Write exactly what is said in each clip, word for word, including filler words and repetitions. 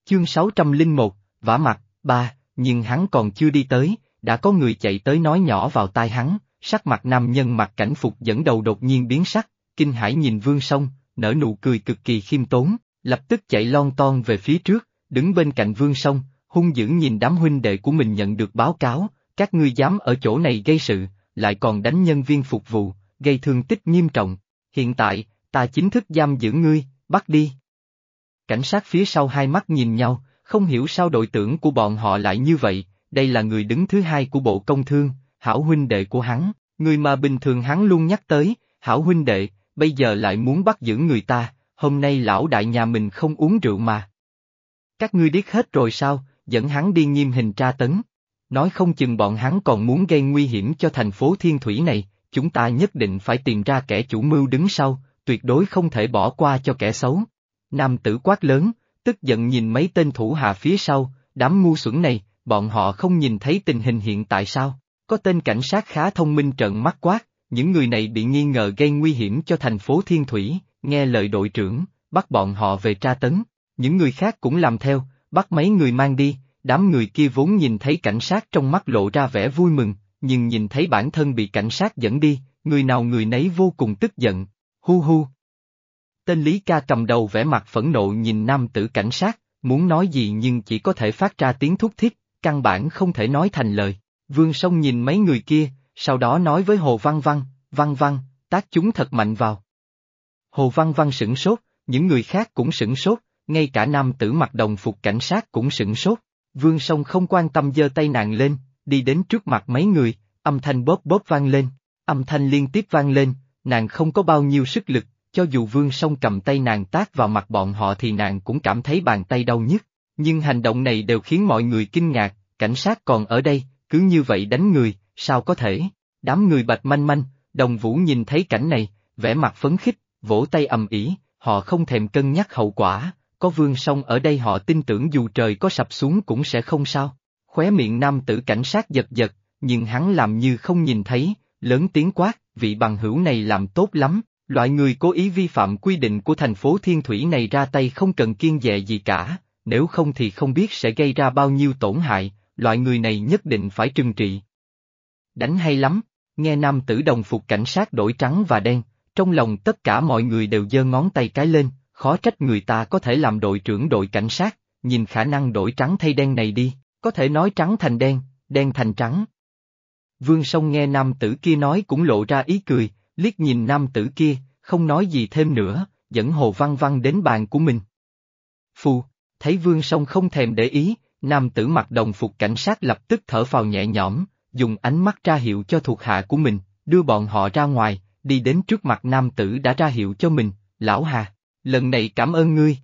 Chương sáu trăm lẻ một, vả mặt, ba, nhưng hắn còn chưa đi tới, đã có người chạy tới nói nhỏ vào tai hắn, sắc mặt nam nhân mặc cảnh phục dẫn đầu đột nhiên biến sắc, kinh hãi nhìn Vương Song, nở nụ cười cực kỳ khiêm tốn, lập tức chạy lon ton về phía trước, đứng bên cạnh Vương Song, hung dữ nhìn đám huynh đệ của mình nhận được báo cáo, các ngươi dám ở chỗ này gây sự, lại còn đánh nhân viên phục vụ, gây thương tích nghiêm trọng, hiện tại, ta chính thức giam giữ ngươi, bắt đi. Cảnh sát phía sau hai mắt nhìn nhau, không hiểu sao đội trưởng của bọn họ lại như vậy, đây là người đứng thứ hai của Bộ Công Thương, hảo huynh đệ của hắn, người mà bình thường hắn luôn nhắc tới, hảo huynh đệ, bây giờ lại muốn bắt giữ người ta, hôm nay lão đại nhà mình không uống rượu mà. Các ngươi điếc hết rồi sao, dẫn hắn đi nghiêm hình tra tấn. Nói không chừng bọn hắn còn muốn gây nguy hiểm cho thành phố Thiên Thủy này, chúng ta nhất định phải tìm ra kẻ chủ mưu đứng sau, tuyệt đối không thể bỏ qua cho kẻ xấu. Nam tử quát lớn, tức giận nhìn mấy tên thủ hạ phía sau, đám ngu xuẩn này, bọn họ không nhìn thấy tình hình hiện tại sao? Có tên cảnh sát khá thông minh trợn mắt quát, những người này bị nghi ngờ gây nguy hiểm cho thành phố Thiên Thủy, nghe lời đội trưởng, bắt bọn họ về tra tấn. Những người khác cũng làm theo, bắt mấy người mang đi, đám người kia vốn nhìn thấy cảnh sát trong mắt lộ ra vẻ vui mừng, nhưng nhìn thấy bản thân bị cảnh sát dẫn đi, người nào người nấy vô cùng tức giận, hu hu. Tên Lý Ca cầm đầu vẻ mặt phẫn nộ nhìn nam tử cảnh sát, muốn nói gì nhưng chỉ có thể phát ra tiếng thúc thiết, căn bản không thể nói thành lời. Vương Song nhìn mấy người kia, sau đó nói với Hồ Văn Văn, Văn Văn, tát chúng thật mạnh vào. Hồ Văn Văn sửng sốt, những người khác cũng sửng sốt, ngay cả nam tử mặc đồng phục cảnh sát cũng sửng sốt. Vương Song không quan tâm giơ tay nàng lên, đi đến trước mặt mấy người, âm thanh bóp bóp vang lên, âm thanh liên tiếp vang lên, nàng không có bao nhiêu sức lực, cho dù Vương Song cầm tay nàng tát vào mặt bọn họ thì nàng cũng cảm thấy bàn tay đau nhức, nhưng hành động này đều khiến mọi người kinh ngạc, cảnh sát còn ở đây, cứ như vậy đánh người, sao có thể? Đám người Bạch Manh Manh, Đồng Vũ nhìn thấy cảnh này, vẻ mặt phấn khích, vỗ tay ầm ĩ, họ không thèm cân nhắc hậu quả. Có Vương Song ở đây họ tin tưởng dù trời có sập xuống cũng sẽ không sao. Khóe miệng nam tử cảnh sát giật giật, nhưng hắn làm như không nhìn thấy, lớn tiếng quát, vị bằng hữu này làm tốt lắm, loại người cố ý vi phạm quy định của thành phố Thiên Thủy này ra tay không cần kiêng dè gì cả, nếu không thì không biết sẽ gây ra bao nhiêu tổn hại, loại người này nhất định phải trừng trị. Đánh hay lắm, nghe nam tử đồng phục cảnh sát đổi trắng và đen, trong lòng tất cả mọi người đều giơ ngón tay cái lên. Khó trách người ta có thể làm đội trưởng đội cảnh sát, nhìn khả năng đổi trắng thay đen này đi, có thể nói trắng thành đen, đen thành trắng. Vương Song nghe nam tử kia nói cũng lộ ra ý cười, liếc nhìn nam tử kia, không nói gì thêm nữa, dẫn Hồ Văn Văn đến bàn của mình. Phù, thấy Vương Song không thèm để ý, nam tử mặc đồng phục cảnh sát lập tức thở phào nhẹ nhõm, dùng ánh mắt ra hiệu cho thuộc hạ của mình, đưa bọn họ ra ngoài, đi đến trước mặt nam tử đã ra hiệu cho mình, lão Hà. Lần này cảm ơn ngươi.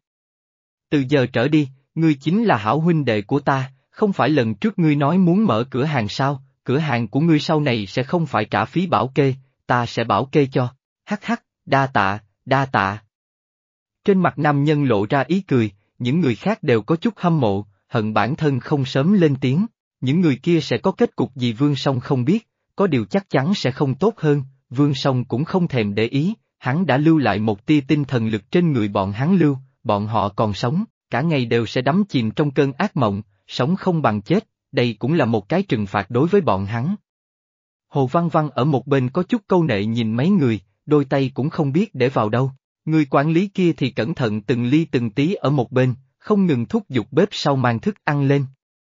Từ giờ trở đi, ngươi chính là hảo huynh đệ của ta, không phải lần trước ngươi nói muốn mở cửa hàng sao, cửa hàng của ngươi sau này sẽ không phải trả phí bảo kê, ta sẽ bảo kê cho, hắc hắc, đa tạ, đa tạ. Trên mặt nam nhân lộ ra ý cười, những người khác đều có chút hâm mộ, hận bản thân không sớm lên tiếng, những người kia sẽ có kết cục gì Vương Song không biết, có điều chắc chắn sẽ không tốt hơn, Vương Song cũng không thèm để ý. Hắn đã lưu lại một tia tinh thần lực trên người bọn hắn lưu, bọn họ còn sống, cả ngày đều sẽ đắm chìm trong cơn ác mộng, sống không bằng chết, đây cũng là một cái trừng phạt đối với bọn hắn. Hồ Văn Văn ở một bên có chút câu nệ nhìn mấy người, đôi tay cũng không biết để vào đâu, người quản lý kia thì cẩn thận từng ly từng tí ở một bên, không ngừng thúc giục bếp sau mang thức ăn lên.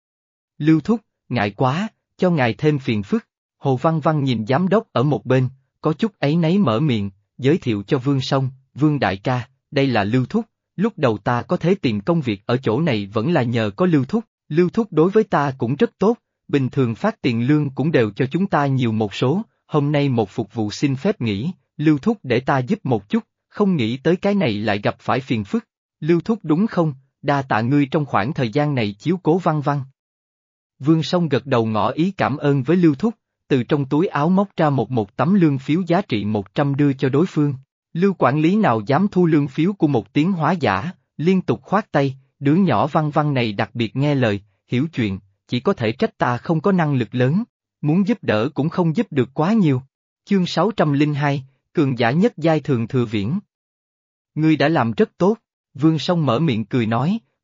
Lưu thúc, ngại quá, cho ngài thêm phiền phức, Hồ Văn Văn nhìn giám đốc ở một bên, có chút áy náy mở miệng. Giới thiệu cho Vương Song, Vương đại ca, đây là Lưu Thúc, lúc đầu ta có thể tìm công việc ở chỗ này vẫn là nhờ có Lưu Thúc, Lưu Thúc đối với ta cũng rất tốt, bình thường phát tiền lương cũng đều cho chúng ta nhiều một số, hôm nay một phục vụ xin phép nghỉ, Lưu Thúc để ta giúp một chút, không nghĩ tới cái này lại gặp phải phiền phức, Lưu Thúc đúng không, đa tạ ngươi trong khoảng thời gian này chiếu cố Văn Văn. Vương Song gật đầu ngỏ ý cảm ơn với Lưu Thúc. Từ trong túi áo móc ra một một tấm lương phiếu giá trị một trăm đưa cho đối phương. Lưu quản lý nào dám thu lương phiếu của một tiếng hóa giả, liên tục khoát tay, đứa nhỏ Văn Văn này đặc biệt nghe lời, hiểu chuyện, chỉ có thể trách ta không có năng lực lớn, muốn giúp đỡ cũng không giúp được quá nhiều. Chương sáu trăm lẻ hai, cường giả nhất giai thường thừa viễn. Ngươi đã làm rất tốt, Vương Song mở miệng cười nói,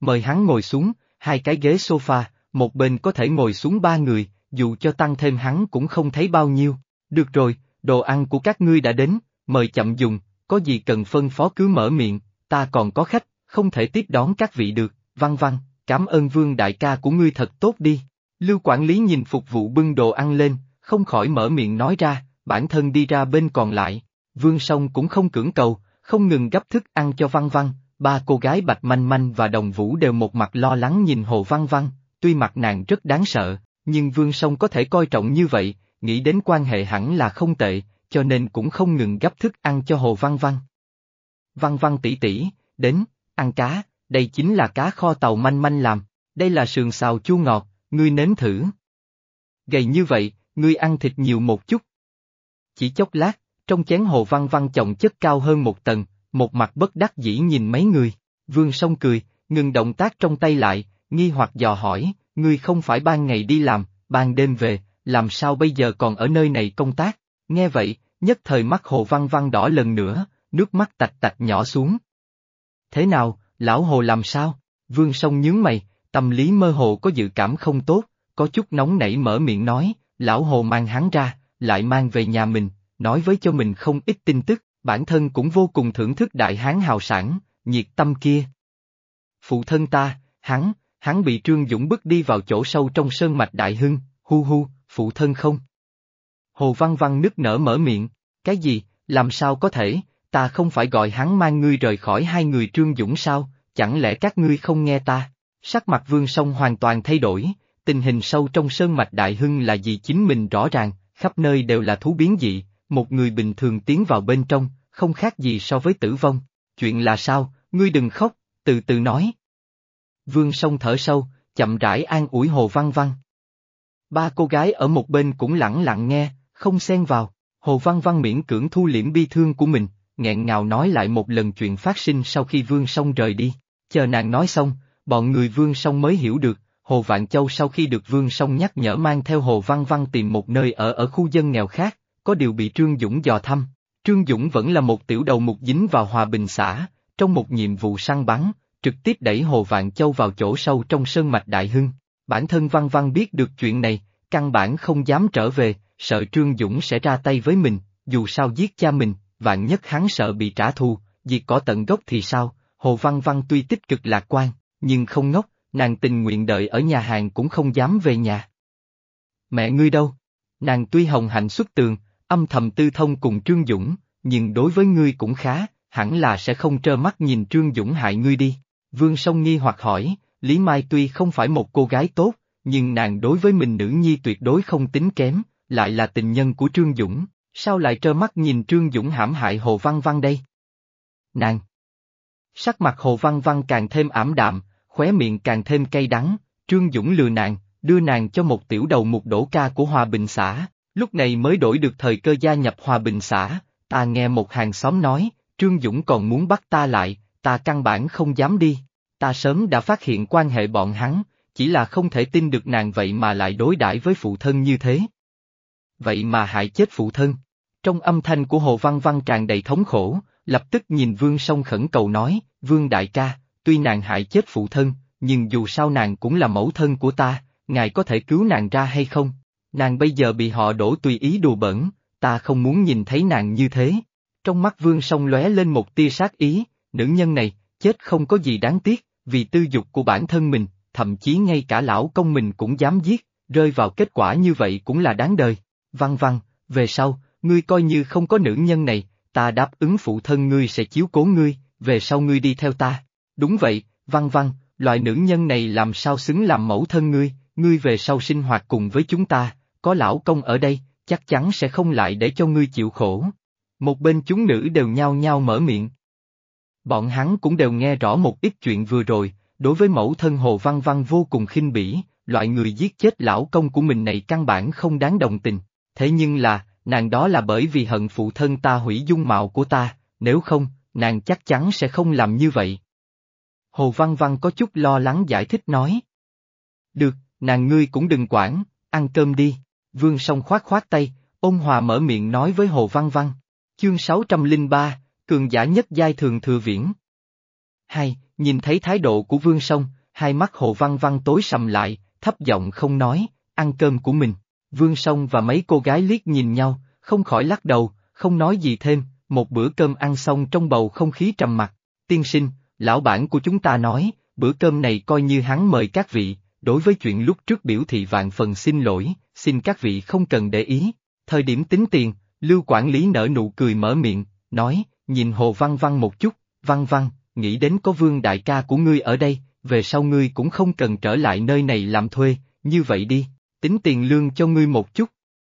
mời hắn ngồi xuống, hai cái ghế sofa, một bên có thể ngồi xuống ba người, dù cho tăng thêm hắn cũng không thấy bao nhiêu. Được rồi, đồ ăn của các ngươi đã đến, mời chậm dùng, có gì cần phân phó cứ mở miệng, ta còn có khách, không thể tiếp đón các vị được. Văn Văn, cảm ơn Vương đại ca của ngươi thật tốt đi. Lưu quản lý nhìn phục vụ bưng đồ ăn lên, không khỏi mở miệng nói ra, bản thân đi ra bên còn lại. Vương Song cũng không cưỡng cầu, không ngừng gấp thức ăn cho Văn Văn. Ba cô gái Bạch Manh Manh và Đồng Vũ đều một mặt lo lắng nhìn Hồ Văn Văn, tuy mặt nàng rất đáng sợ, nhưng Vương Song có thể coi trọng như vậy, nghĩ đến quan hệ hẳn là không tệ, cho nên cũng không ngừng gấp thức ăn cho Hồ Văn Văn. Văn Văn tỷ tỷ, đến, ăn cá, đây chính là cá kho tàu Manh Manh làm, đây là sườn xào chua ngọt, ngươi nếm thử. Gầy như vậy, ngươi ăn thịt nhiều một chút. Chỉ chốc lát, trong chén Hồ Văn Văn chồng chất cao hơn một tầng, một mặt bất đắc dĩ nhìn mấy người. Vương Song cười, ngừng động tác trong tay lại, nghi hoặc dò hỏi, ngươi không phải ban ngày đi làm, ban đêm về, làm sao bây giờ còn ở nơi này công tác? Nghe vậy, nhất thời mắt Hồ Văn Văn đỏ lần nữa, nước mắt tạch tạch nhỏ xuống. Thế nào, lão Hồ làm sao? Vương Song nhướng mày, tâm lý mơ hồ có dự cảm không tốt, có chút nóng nảy mở miệng nói, lão Hồ mang hắn ra, lại mang về nhà mình, nói với cho mình không ít tin tức, bản thân cũng vô cùng thưởng thức đại hán hào sản, nhiệt tâm kia. Phụ thân ta, hắn, hắn bị Trương Dũng bức đi vào chỗ sâu trong sơn mạch Đại Hưng, hu hu, phụ thân không? Hồ Văn Văn nức nở mở miệng, cái gì, làm sao có thể, ta không phải gọi hắn mang ngươi rời khỏi hai người Trương Dũng sao, chẳng lẽ các ngươi không nghe ta? Sắc mặt Vương Song hoàn toàn thay đổi, tình hình sâu trong sơn mạch Đại Hưng là gì chính mình rõ ràng, khắp nơi đều là thú biến dị, một người bình thường tiến vào bên trong, không khác gì so với tử vong. Chuyện là sao, ngươi đừng khóc, từ từ nói. Vương Song thở sâu, chậm rãi an ủi Hồ Văn Văn. Ba cô gái ở một bên cũng lẳng lặng nghe, không xen vào. Hồ Văn Văn miễn cưỡng thu liễm bi thương của mình, nghẹn ngào nói lại một lần chuyện phát sinh sau khi Vương Song rời đi. Chờ nàng nói xong, bọn người Vương Song mới hiểu được, Hồ Vạn Châu sau khi được Vương Song nhắc nhở mang theo Hồ Văn Văn tìm một nơi ở ở khu dân nghèo khác, có điều bị Trương Dũng dò thăm. Trương Dũng vẫn là một tiểu đầu mục dính vào Hòa Bình xã, trong một nhiệm vụ săn bắn, trực tiếp đẩy Hồ Vạn Châu vào chỗ sâu trong sơn mạch Đại Hưng. Bản thân Văn Văn biết được chuyện này, căn bản không dám trở về, sợ Trương Dũng sẽ ra tay với mình, dù sao giết cha mình, vạn nhất hắn sợ bị trả thù, diệt cỏ tận gốc thì sao. Hồ Văn Văn tuy tích cực lạc quan, nhưng không ngốc, nàng tình nguyện đợi ở nhà hàng cũng không dám về nhà. Mẹ ngươi đâu? Nàng tuy hồng hạnh xuất tường, âm thầm tư thông cùng Trương Dũng, nhưng đối với ngươi cũng khá, hẳn là sẽ không trơ mắt nhìn Trương Dũng hại ngươi đi. Vương Song nghi hoặc hỏi, Lý Mai tuy không phải một cô gái tốt, nhưng nàng đối với mình nữ nhi tuyệt đối không tính kém, lại là tình nhân của Trương Dũng, sao lại trơ mắt nhìn Trương Dũng hãm hại Hồ Văn Văn đây? Nàng! Sắc mặt Hồ Văn Văn càng thêm ảm đạm, khóe miệng càng thêm cay đắng, Trương Dũng lừa nàng, đưa nàng cho một tiểu đầu mục đổ ca của Hòa Bình xã, lúc này mới đổi được thời cơ gia nhập Hòa Bình xã. Ta nghe một hàng xóm nói, Trương Dũng còn muốn bắt ta lại, ta căn bản không dám đi, ta sớm đã phát hiện quan hệ bọn hắn, chỉ là không thể tin được nàng vậy mà lại đối đãi với phụ thân như thế. Vậy mà hại chết phụ thân. Trong âm thanh của Hồ Văn Văn tràn đầy thống khổ, lập tức nhìn Vương Song khẩn cầu nói, Vương đại ca, tuy nàng hại chết phụ thân, nhưng dù sao nàng cũng là mẫu thân của ta, ngài có thể cứu nàng ra hay không? Nàng bây giờ bị họ đổ tùy ý đùa bỡn, ta không muốn nhìn thấy nàng như thế. Trong mắt Vương Song lóe lên một tia sát ý, nữ nhân này, chết không có gì đáng tiếc, vì tư dục của bản thân mình, thậm chí ngay cả lão công mình cũng dám giết, rơi vào kết quả như vậy cũng là đáng đời. Văn Văn, về sau, ngươi coi như không có nữ nhân này, ta đáp ứng phụ thân ngươi sẽ chiếu cố ngươi, về sau ngươi đi theo ta. Đúng vậy, Văn Văn, loại nữ nhân này làm sao xứng làm mẫu thân ngươi, ngươi về sau sinh hoạt cùng với chúng ta, có lão công ở đây, chắc chắn sẽ không lại để cho ngươi chịu khổ. Một bên chúng nữ đều nhao nhao mở miệng. Bọn hắn cũng đều nghe rõ một ít chuyện vừa rồi, đối với mẫu thân Hồ Văn Văn vô cùng khinh bỉ, loại người giết chết lão công của mình này căn bản không đáng đồng tình, thế nhưng là, nàng đó là bởi vì hận phụ thân ta hủy dung mạo của ta, nếu không, nàng chắc chắn sẽ không làm như vậy. Hồ Văn Văn có chút lo lắng giải thích nói. Được, nàng ngươi cũng đừng quản, ăn cơm đi. Vương Song khoát khoát tay, ôn hòa mở miệng nói với Hồ Văn Văn. Chương sáu trăm lẻ ba, cường giả nhất giai thường thừa viễn. Hai, Nhìn thấy thái độ của Vương Song, hai mắt Hồ Văn Văn tối sầm lại, thấp giọng không nói, ăn cơm của mình. Vương Song và mấy cô gái liếc nhìn nhau, không khỏi lắc đầu, không nói gì thêm, một bữa cơm ăn xong trong bầu không khí trầm mặc. Tiên sinh, lão bản của chúng ta nói, bữa cơm này coi như hắn mời các vị, đối với chuyện lúc trước biểu thị vạn phần xin lỗi, xin các vị không cần để ý. Thời điểm tính tiền, Lưu quản lý nở nụ cười mở miệng, nói, nhìn Hồ Văn Văn một chút, Văn Văn, nghĩ đến có Vương đại ca của ngươi ở đây, về sau ngươi cũng không cần trở lại nơi này làm thuê, như vậy đi, tính tiền lương cho ngươi một chút.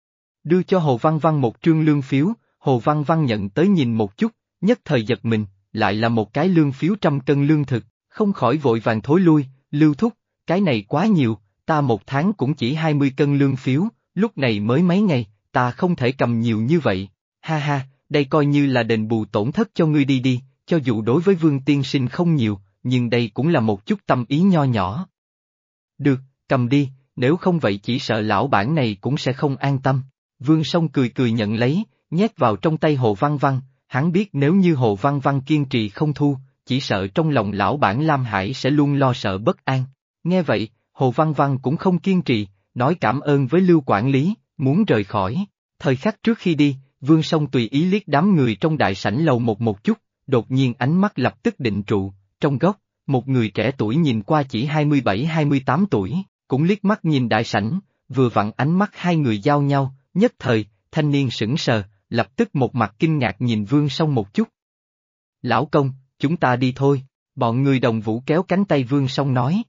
Đưa cho Hồ Văn Văn một trương lương phiếu, Hồ Văn Văn nhận tới nhìn một chút, nhất thời giật mình, lại là một cái lương phiếu trăm cân lương thực, không khỏi vội vàng thối lui, Lưu thúc, cái này quá nhiều, ta một tháng cũng chỉ hai mươi cân lương phiếu, lúc này mới mấy ngày, ta không thể cầm nhiều như vậy, ha ha, đây coi như là đền bù tổn thất cho ngươi đi đi, cho dù đối với Vương tiên sinh không nhiều, nhưng đây cũng là một chút tâm ý nho nhỏ. Được, cầm đi, nếu không vậy chỉ sợ lão bản này cũng sẽ không an tâm. Vương Song cười cười nhận lấy, nhét vào trong tay Hồ Văn Văn, hắn biết nếu như Hồ Văn Văn kiên trì không thu, chỉ sợ trong lòng lão bản Lam Hải sẽ luôn lo sợ bất an. Nghe vậy, Hồ Văn Văn cũng không kiên trì, nói cảm ơn với Lưu quản lý, muốn rời khỏi. Thời khắc trước khi đi, Vương Song tùy ý liếc đám người trong đại sảnh lầu một một chút, đột nhiên ánh mắt lập tức định trụ, trong góc, một người trẻ tuổi nhìn qua chỉ hai mươi bảy hai mươi tám tuổi, cũng liếc mắt nhìn đại sảnh, vừa vặn ánh mắt hai người giao nhau, nhất thời, thanh niên sững sờ, lập tức một mặt kinh ngạc nhìn Vương Song một chút. Lão công, chúng ta đi thôi, bọn người đồng vũ kéo cánh tay Vương Song nói.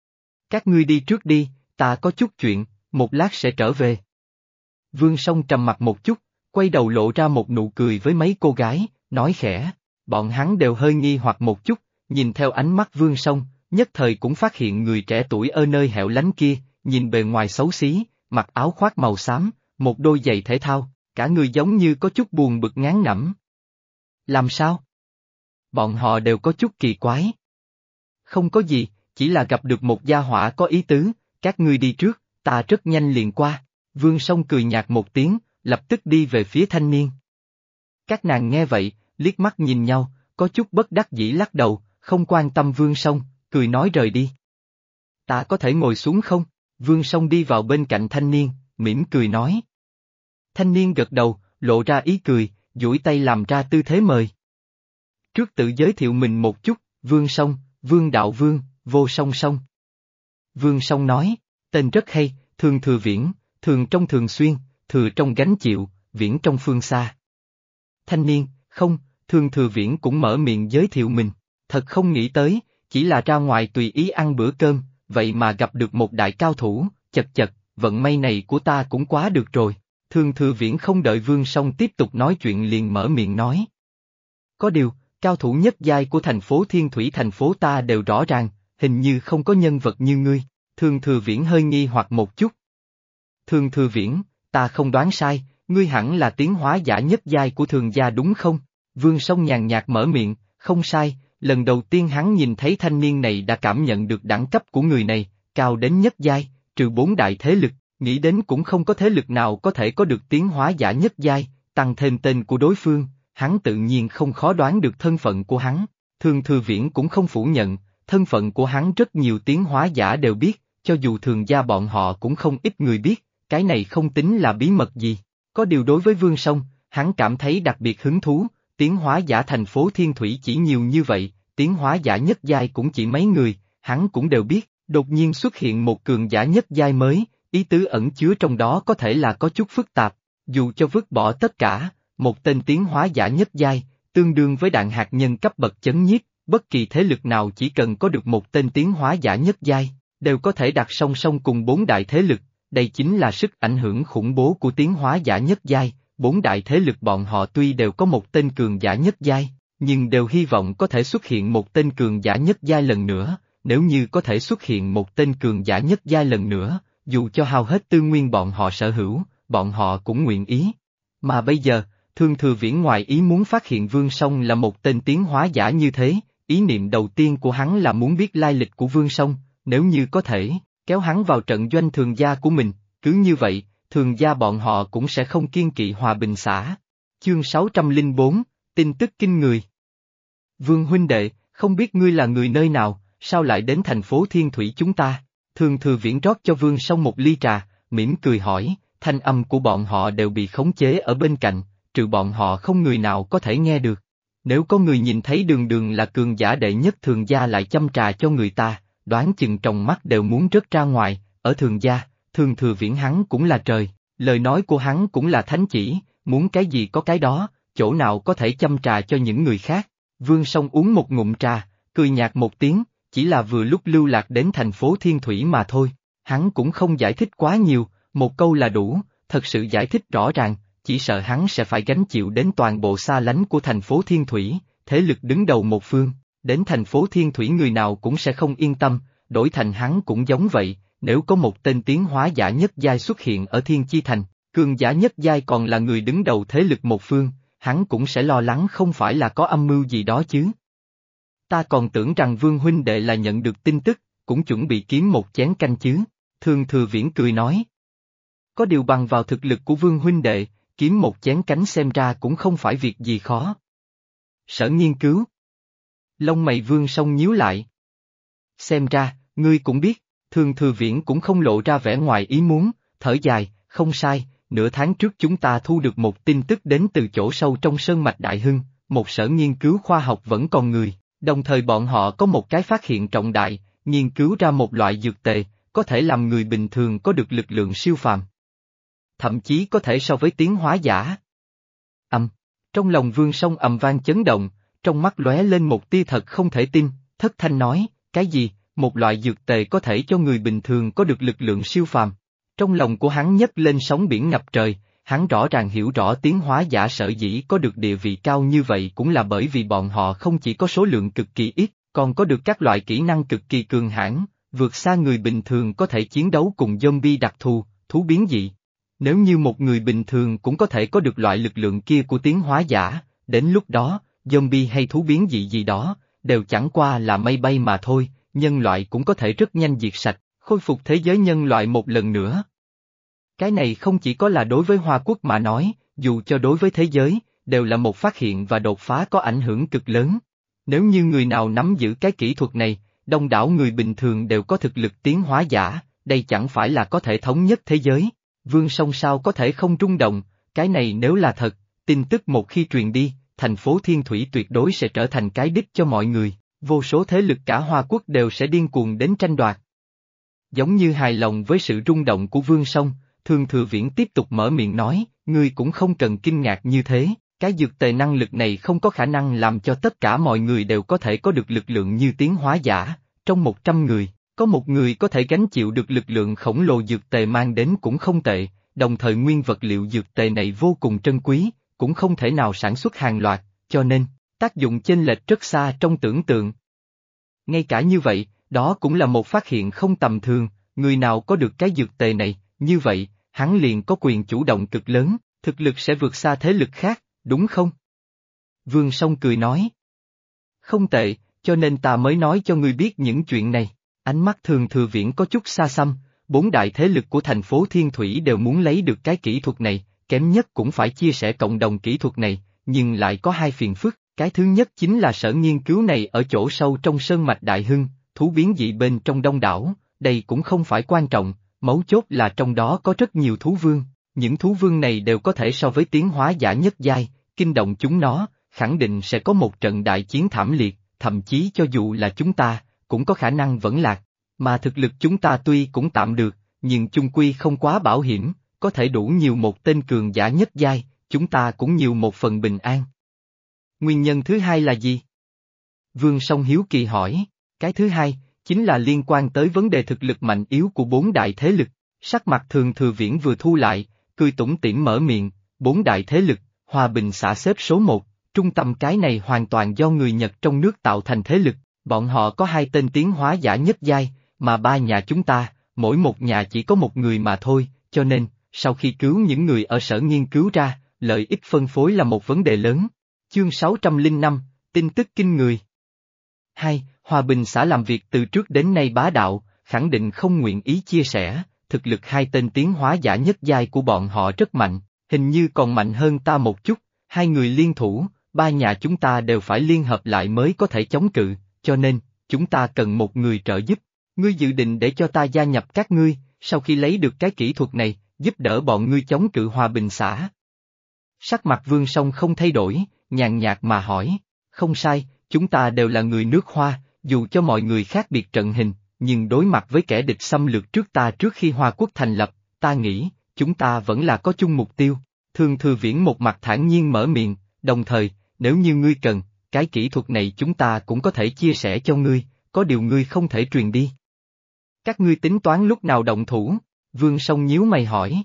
Các ngươi đi trước đi, ta có chút chuyện, một lát sẽ trở về. Vương Song trầm mặt một chút, quay đầu lộ ra một nụ cười với mấy cô gái, nói khẽ, bọn hắn đều hơi nghi hoặc một chút, nhìn theo ánh mắt Vương Song, nhất thời cũng phát hiện người trẻ tuổi ở nơi hẻo lánh kia, nhìn bề ngoài xấu xí, mặc áo khoác màu xám, một đôi giày thể thao, cả người giống như có chút buồn bực ngán ngẩm. Làm sao? Bọn họ đều có chút kỳ quái. Không có gì, chỉ là gặp được một gia hỏa có ý tứ, các ngươi đi trước, ta rất nhanh liền qua. Vương Song cười nhạt một tiếng, lập tức đi về phía thanh niên. Các nàng nghe vậy, liếc mắt nhìn nhau, có chút bất đắc dĩ lắc đầu, không quan tâm Vương Song, cười nói rời đi. Ta có thể ngồi xuống không? Vương Song đi vào bên cạnh thanh niên, mỉm cười nói. Thanh niên gật đầu, lộ ra ý cười, duỗi tay làm ra tư thế mời. Trước tự giới thiệu mình một chút, Vương Song, Vương Đạo Vương, Vô Song Song. Vương Song nói, tên rất hay, thường thừa viễn, thường trong thường xuyên, thừa trong gánh chịu, viễn trong phương xa. Thanh niên, không, thường thừa viễn cũng mở miệng giới thiệu mình, thật không nghĩ tới, chỉ là ra ngoài tùy ý ăn bữa cơm, vậy mà gặp được một đại cao thủ, chật chật, vận may này của ta cũng quá được rồi. Thường thừa viễn không đợi Vương Song tiếp tục nói chuyện liền mở miệng nói. Có điều, cao thủ nhất giai của thành phố Thiên Thủy thành phố ta đều rõ ràng, hình như không có nhân vật như ngươi. Thường thừa viễn hơi nghi hoặc một chút. Thường thừa viễn, ta không đoán sai, ngươi hẳn là tiến hóa giả nhất giai của thường gia đúng không? Vương Song nhàn nhạt mở miệng, không sai, lần đầu tiên hắn nhìn thấy thanh niên này đã cảm nhận được đẳng cấp của người này, cao đến nhất giai, trừ bốn đại thế lực, nghĩ đến cũng không có thế lực nào có thể có được tiến hóa giả nhất giai, tăng thêm tên của đối phương, hắn tự nhiên không khó đoán được thân phận của hắn. Thường thừa viễn cũng không phủ nhận, thân phận của hắn rất nhiều tiến hóa giả đều biết, cho dù thường gia bọn họ cũng không ít người biết, cái này không tính là bí mật gì. Có điều đối với Vương Song, hắn cảm thấy đặc biệt hứng thú, tiến hóa giả thành phố Thiên Thủy chỉ nhiều như vậy, tiến hóa giả nhất giai cũng chỉ mấy người, hắn cũng đều biết, đột nhiên xuất hiện một cường giả nhất giai mới, ý tứ ẩn chứa trong đó có thể là có chút phức tạp, dù cho vứt bỏ tất cả, một tên tiến hóa giả nhất giai, tương đương với đạn hạt nhân cấp bậc chấn nhiếp, bất kỳ thế lực nào chỉ cần có được một tên tiến hóa giả nhất giai, đều có thể đặt song song cùng bốn đại thế lực, đây chính là sức ảnh hưởng khủng bố của tiến hóa giả nhất giai, bốn đại thế lực bọn họ tuy đều có một tên cường giả nhất giai, nhưng đều hy vọng có thể xuất hiện một tên cường giả nhất giai lần nữa, nếu như có thể xuất hiện một tên cường giả nhất giai lần nữa, dù cho hao hết tư nguyên bọn họ sở hữu, bọn họ cũng nguyện ý. Mà bây giờ, Thường thừa viễn ngoài ý muốn phát hiện Vương Song là một tên tiến hóa giả như thế, ý niệm đầu tiên của hắn là muốn biết lai lịch của Vương Song, nếu như có thể, kéo hắn vào trận doanh thường gia của mình, cứ như vậy, thường gia bọn họ cũng sẽ không kiên kỵ hòa bình xã. Chương sáu trăm lẻ bốn, tin tức kinh người. Vương huynh đệ, không biết ngươi là người nơi nào, sao lại đến thành phố Thiên Thủy chúng ta? Thường Thừa Viễn rót cho Vương Song một ly trà, mỉm cười hỏi, thanh âm của bọn họ đều bị khống chế ở bên cạnh, trừ bọn họ không người nào có thể nghe được. Nếu có người nhìn thấy Đường Đường là cường giả đệ nhất Thường gia lại châm trà cho người ta, đoán chừng trong mắt đều muốn rớt ra ngoài, ở Thường gia, Thường Thừa Viễn hắn cũng là trời, lời nói của hắn cũng là thánh chỉ, muốn cái gì có cái đó, chỗ nào có thể châm trà cho những người khác. Vương Song uống một ngụm trà, cười nhạt một tiếng, chỉ là vừa lúc lưu lạc đến thành phố Thiên Thủy mà thôi, hắn cũng không giải thích quá nhiều, một câu là đủ, thật sự giải thích rõ ràng, chỉ sợ hắn sẽ phải gánh chịu đến toàn bộ xa lánh của thành phố Thiên Thủy, thế lực đứng đầu một phương, đến thành phố Thiên Thủy người nào cũng sẽ không yên tâm, đổi thành hắn cũng giống vậy, nếu có một tên tiến hóa giả nhất giai xuất hiện ở Thiên Chi Thành, cường giả nhất giai còn là người đứng đầu thế lực một phương, hắn cũng sẽ lo lắng không phải là có âm mưu gì đó chứ. Ta còn tưởng rằng Vương huynh đệ là nhận được tin tức, cũng chuẩn bị kiếm một chén canh chứ, Thường Thừa Viễn cười nói. Có điều bằng vào thực lực của Vương huynh đệ, kiếm một chén cánh xem ra cũng không phải việc gì khó. Sở nghiên cứu. Lông mày Vương Song nhíu lại. Xem ra, ngươi cũng biết, Thường Thừa Viễn cũng không lộ ra vẻ ngoài ý muốn, thở dài, không sai, nửa tháng trước chúng ta thu được một tin tức đến từ chỗ sâu trong sơn mạch Đại Hưng, một sở nghiên cứu khoa học vẫn còn người, đồng thời bọn họ có một cái phát hiện trọng đại, nghiên cứu ra một loại dược tề, có thể làm người bình thường có được lực lượng siêu phàm. Thậm chí có thể so với tiến hóa giả. Âm, trong lòng Vương Song ầm vang chấn động, trong mắt lóe lên một tia thật không thể tin, thất thanh nói, cái gì, một loại dược tề có thể cho người bình thường có được lực lượng siêu phàm. Trong lòng của hắn nhấc lên sóng biển ngập trời, hắn rõ ràng hiểu rõ tiến hóa giả sở dĩ có được địa vị cao như vậy cũng là bởi vì bọn họ không chỉ có số lượng cực kỳ ít, còn có được các loại kỹ năng cực kỳ cường hãn, vượt xa người bình thường có thể chiến đấu cùng zombie đặc thù, thú biến dị. Nếu như một người bình thường cũng có thể có được loại lực lượng kia của tiến hóa giả, đến lúc đó, zombie hay thú biến dị gì đó, đều chẳng qua là mây bay mà thôi, nhân loại cũng có thể rất nhanh diệt sạch, khôi phục thế giới nhân loại một lần nữa. Cái này không chỉ có là đối với Hoa Quốc mà nói, dù cho đối với thế giới, đều là một phát hiện và đột phá có ảnh hưởng cực lớn. Nếu như người nào nắm giữ cái kỹ thuật này, đông đảo người bình thường đều có thực lực tiến hóa giả, đây chẳng phải là có thể thống nhất thế giới. Vương Song sao có thể không rung động, cái này nếu là thật, tin tức một khi truyền đi, thành phố Thiên Thủy tuyệt đối sẽ trở thành cái đích cho mọi người, vô số thế lực cả Hoa Quốc đều sẽ điên cuồng đến tranh đoạt. Giống như hài lòng với sự rung động của Vương Song, Thường Thừa Viễn tiếp tục mở miệng nói, ngươi cũng không cần kinh ngạc như thế, cái dược tề năng lực này không có khả năng làm cho tất cả mọi người đều có thể có được lực lượng như tiến hóa giả, trong một trăm người, có một người có thể gánh chịu được lực lượng khổng lồ dược tề mang đến cũng không tệ, đồng thời nguyên vật liệu dược tề này vô cùng trân quý, cũng không thể nào sản xuất hàng loạt, cho nên, tác dụng chênh lệch rất xa trong tưởng tượng. Ngay cả như vậy, đó cũng là một phát hiện không tầm thường, người nào có được cái dược tề này, như vậy, hắn liền có quyền chủ động cực lớn, thực lực sẽ vượt xa thế lực khác, đúng không? Vương Song cười nói. Không tệ, cho nên ta mới nói cho ngươi biết những chuyện này, ánh mắt Thường Thừa Viễn có chút xa xăm, bốn đại thế lực của thành phố Thiên Thủy đều muốn lấy được cái kỹ thuật này, kém nhất cũng phải chia sẻ cộng đồng kỹ thuật này, nhưng lại có hai phiền phức, cái thứ nhất chính là sở nghiên cứu này ở chỗ sâu trong sơn mạch Đại Hưng, thú biến dị bên trong đông đảo, đây cũng không phải quan trọng, mấu chốt là trong đó có rất nhiều thú vương, những thú vương này đều có thể so với tiến hóa giả nhất giai, kinh động chúng nó, khẳng định sẽ có một trận đại chiến thảm liệt, thậm chí cho dù là chúng ta, cũng có khả năng vẫn lạc, mà thực lực chúng ta tuy cũng tạm được, nhưng chung quy không quá bảo hiểm, có thể đủ nhiều một tên cường giả nhất giai, chúng ta cũng nhiều một phần bình an. Nguyên nhân thứ hai là gì? Vương Song hiếu kỳ hỏi, cái thứ hai, chính là liên quan tới vấn đề thực lực mạnh yếu của bốn đại thế lực, sắc mặt Thường Thừa Viễn vừa thu lại, cười tủm tỉm mở miệng, bốn đại thế lực, Hòa Bình xã xếp số một, trung tâm cái này hoàn toàn do người Nhật trong nước tạo thành thế lực, bọn họ có hai tên tiến hóa giả nhất giai, mà ba nhà chúng ta, mỗi một nhà chỉ có một người mà thôi, cho nên, sau khi cứu những người ở sở nghiên cứu ra, lợi ích phân phối là một vấn đề lớn. Chương sáu trăm lẻ năm, tin tức kinh người. Hai, Hòa Bình xã làm việc từ trước đến nay bá đạo, khẳng định không nguyện ý chia sẻ, thực lực hai tên tiến hóa giả nhất giai của bọn họ rất mạnh, hình như còn mạnh hơn ta một chút, hai người liên thủ, ba nhà chúng ta đều phải liên hợp lại mới có thể chống cự, cho nên, chúng ta cần một người trợ giúp. Ngươi dự định để cho ta gia nhập các ngươi, sau khi lấy được cái kỹ thuật này, giúp đỡ bọn ngươi chống cự Hòa Bình xã. Sắc mặt Vương Song không thay đổi, nhàn nhạt mà hỏi, không sai, chúng ta đều là người nước Hoa, dù cho mọi người khác biệt trận hình, nhưng đối mặt với kẻ địch xâm lược trước ta trước khi Hoa quốc thành lập, ta nghĩ, chúng ta vẫn là có chung mục tiêu. Thường Thừa Viễn một mặt thản nhiên mở miệng, đồng thời, nếu như ngươi cần, cái kỹ thuật này chúng ta cũng có thể chia sẻ cho ngươi, có điều ngươi không thể truyền đi. Các ngươi tính toán lúc nào động thủ? Vương Song nhíu mày hỏi.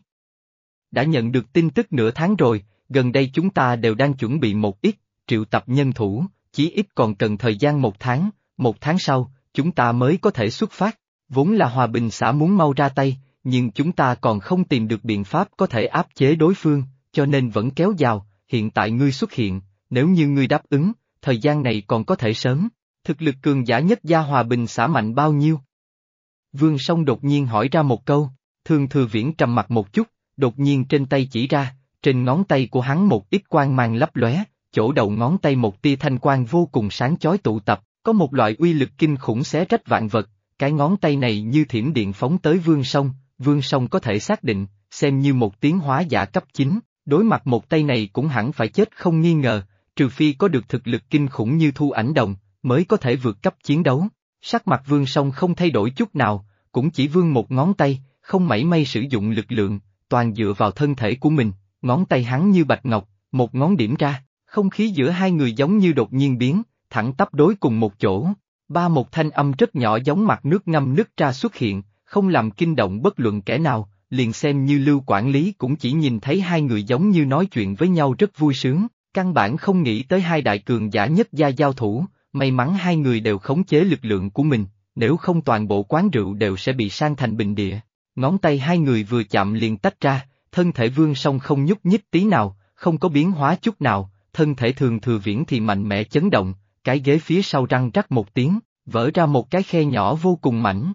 Đã nhận được tin tức nửa tháng rồi, gần đây chúng ta đều đang chuẩn bị một ít, triệu tập nhân thủ, chí ít còn cần thời gian một tháng, một tháng sau, chúng ta mới có thể xuất phát. Vốn là Hòa Bình xã muốn mau ra tay, nhưng chúng ta còn không tìm được biện pháp có thể áp chế đối phương, cho nên vẫn kéo dài, hiện tại ngươi xuất hiện, nếu như ngươi đáp ứng, thời gian này còn có thể sớm. Thực lực cường giả nhất gia Hòa Bình xã mạnh bao nhiêu? Vương Song đột nhiên hỏi ra một câu, Thường Thừa Viễn trầm mặt một chút, đột nhiên trên tay chỉ ra, trên ngón tay của hắn một ít quang mang lấp lóe, chỗ đầu ngón tay một tia thanh quang vô cùng sáng chói tụ tập, có một loại uy lực kinh khủng xé rách vạn vật, cái ngón tay này như thiểm điện phóng tới Vương Song, Vương Song có thể xác định, xem như một tiến hóa giả cấp chín, đối mặt một tay này cũng hẳn phải chết không nghi ngờ, trừ phi có được thực lực kinh khủng như Thu Ảnh Đồng, mới có thể vượt cấp chiến đấu. Sắc mặt Vương Song không thay đổi chút nào, cũng chỉ vươn một ngón tay, không mảy may sử dụng lực lượng, toàn dựa vào thân thể của mình, ngón tay hắn như bạch ngọc, một ngón điểm ra, không khí giữa hai người giống như đột nhiên biến, thẳng tắp đối cùng một chỗ. Ba một thanh âm rất nhỏ giống mặt nước ngâm nứt ra xuất hiện, không làm kinh động bất luận kẻ nào, liền xem như Lưu quản lý cũng chỉ nhìn thấy hai người giống như nói chuyện với nhau rất vui sướng, căn bản không nghĩ tới hai đại cường giả nhất gia giao thủ, may mắn hai người đều khống chế lực lượng của mình, nếu không toàn bộ quán rượu đều sẽ bị san thành bình địa. Ngón tay hai người vừa chạm liền tách ra, thân thể Vương Song không nhúc nhích tí nào, không có biến hóa chút nào, thân thể Thường Thừa Viễn thì mạnh mẽ chấn động, cái ghế phía sau răng rắc một tiếng, vỡ ra một cái khe nhỏ vô cùng mảnh.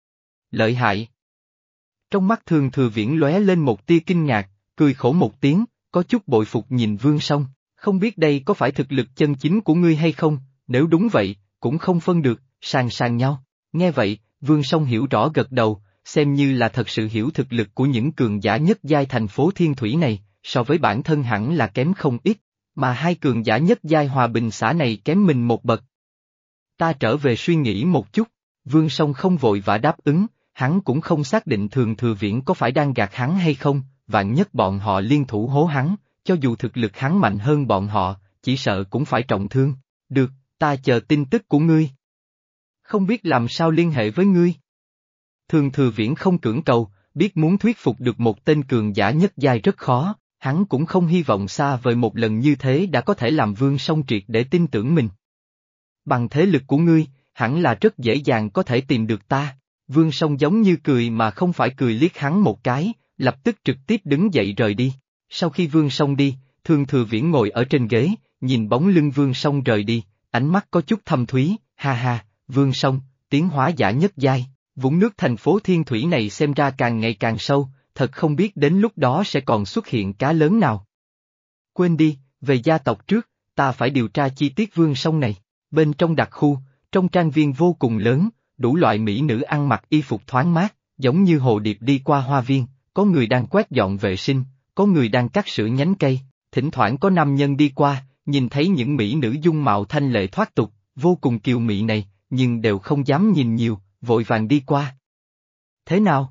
Lợi hại. Trong mắt Thường Thừa Viễn lóe lên một tia kinh ngạc, cười khổ một tiếng, có chút bội phục nhìn Vương Song, không biết đây có phải thực lực chân chính của ngươi hay không, nếu đúng vậy, cũng không phân được, sàng sàng nhau. Nghe vậy, Vương Song hiểu rõ gật đầu, xem như là thật sự hiểu thực lực của những cường giả nhất giai thành phố Thiên Thủy này, so với bản thân hẳn là kém không ít, mà hai cường giả nhất giai Hòa Bình xã này kém mình một bậc. Ta trở về suy nghĩ một chút, Vương Song không vội vã đáp ứng, hắn cũng không xác định Thường Thừa Viễn có phải đang gạt hắn hay không, vạn nhất bọn họ liên thủ hố hắn, cho dù thực lực hắn mạnh hơn bọn họ, chỉ sợ cũng phải trọng thương. Được, ta chờ tin tức của ngươi. Không biết làm sao liên hệ với ngươi. Thường Thừa Viễn không cưỡng cầu, biết muốn thuyết phục được một tên cường giả nhất giai rất khó, hắn cũng không hy vọng xa vời một lần như thế đã có thể làm Vương Song triệt để tin tưởng mình. Bằng thế lực của ngươi, hẳn là rất dễ dàng có thể tìm được ta. Vương Song giống như cười mà không phải cười liếc hắn một cái, lập tức trực tiếp đứng dậy rời đi. Sau khi Vương Song đi, Thường Thừa Viễn ngồi ở trên ghế, nhìn bóng lưng Vương Song rời đi, ánh mắt có chút thâm thúy, ha ha, Vương Song, tiến hóa giả nhất giai, vũng nước thành phố Thiên Thủy này xem ra càng ngày càng sâu, thật không biết đến lúc đó sẽ còn xuất hiện cá lớn nào. Quên đi, về gia tộc trước, ta phải điều tra chi tiết Vương Song này. Bên trong đặc khu, trong trang viên vô cùng lớn, đủ loại mỹ nữ ăn mặc y phục thoáng mát, giống như hồ điệp đi qua hoa viên, có người đang quét dọn vệ sinh, có người đang cắt sữa nhánh cây, thỉnh thoảng có nam nhân đi qua, nhìn thấy những mỹ nữ dung mạo thanh lệ thoát tục, vô cùng kiều mị này, nhưng đều không dám nhìn nhiều, vội vàng đi qua. Thế nào?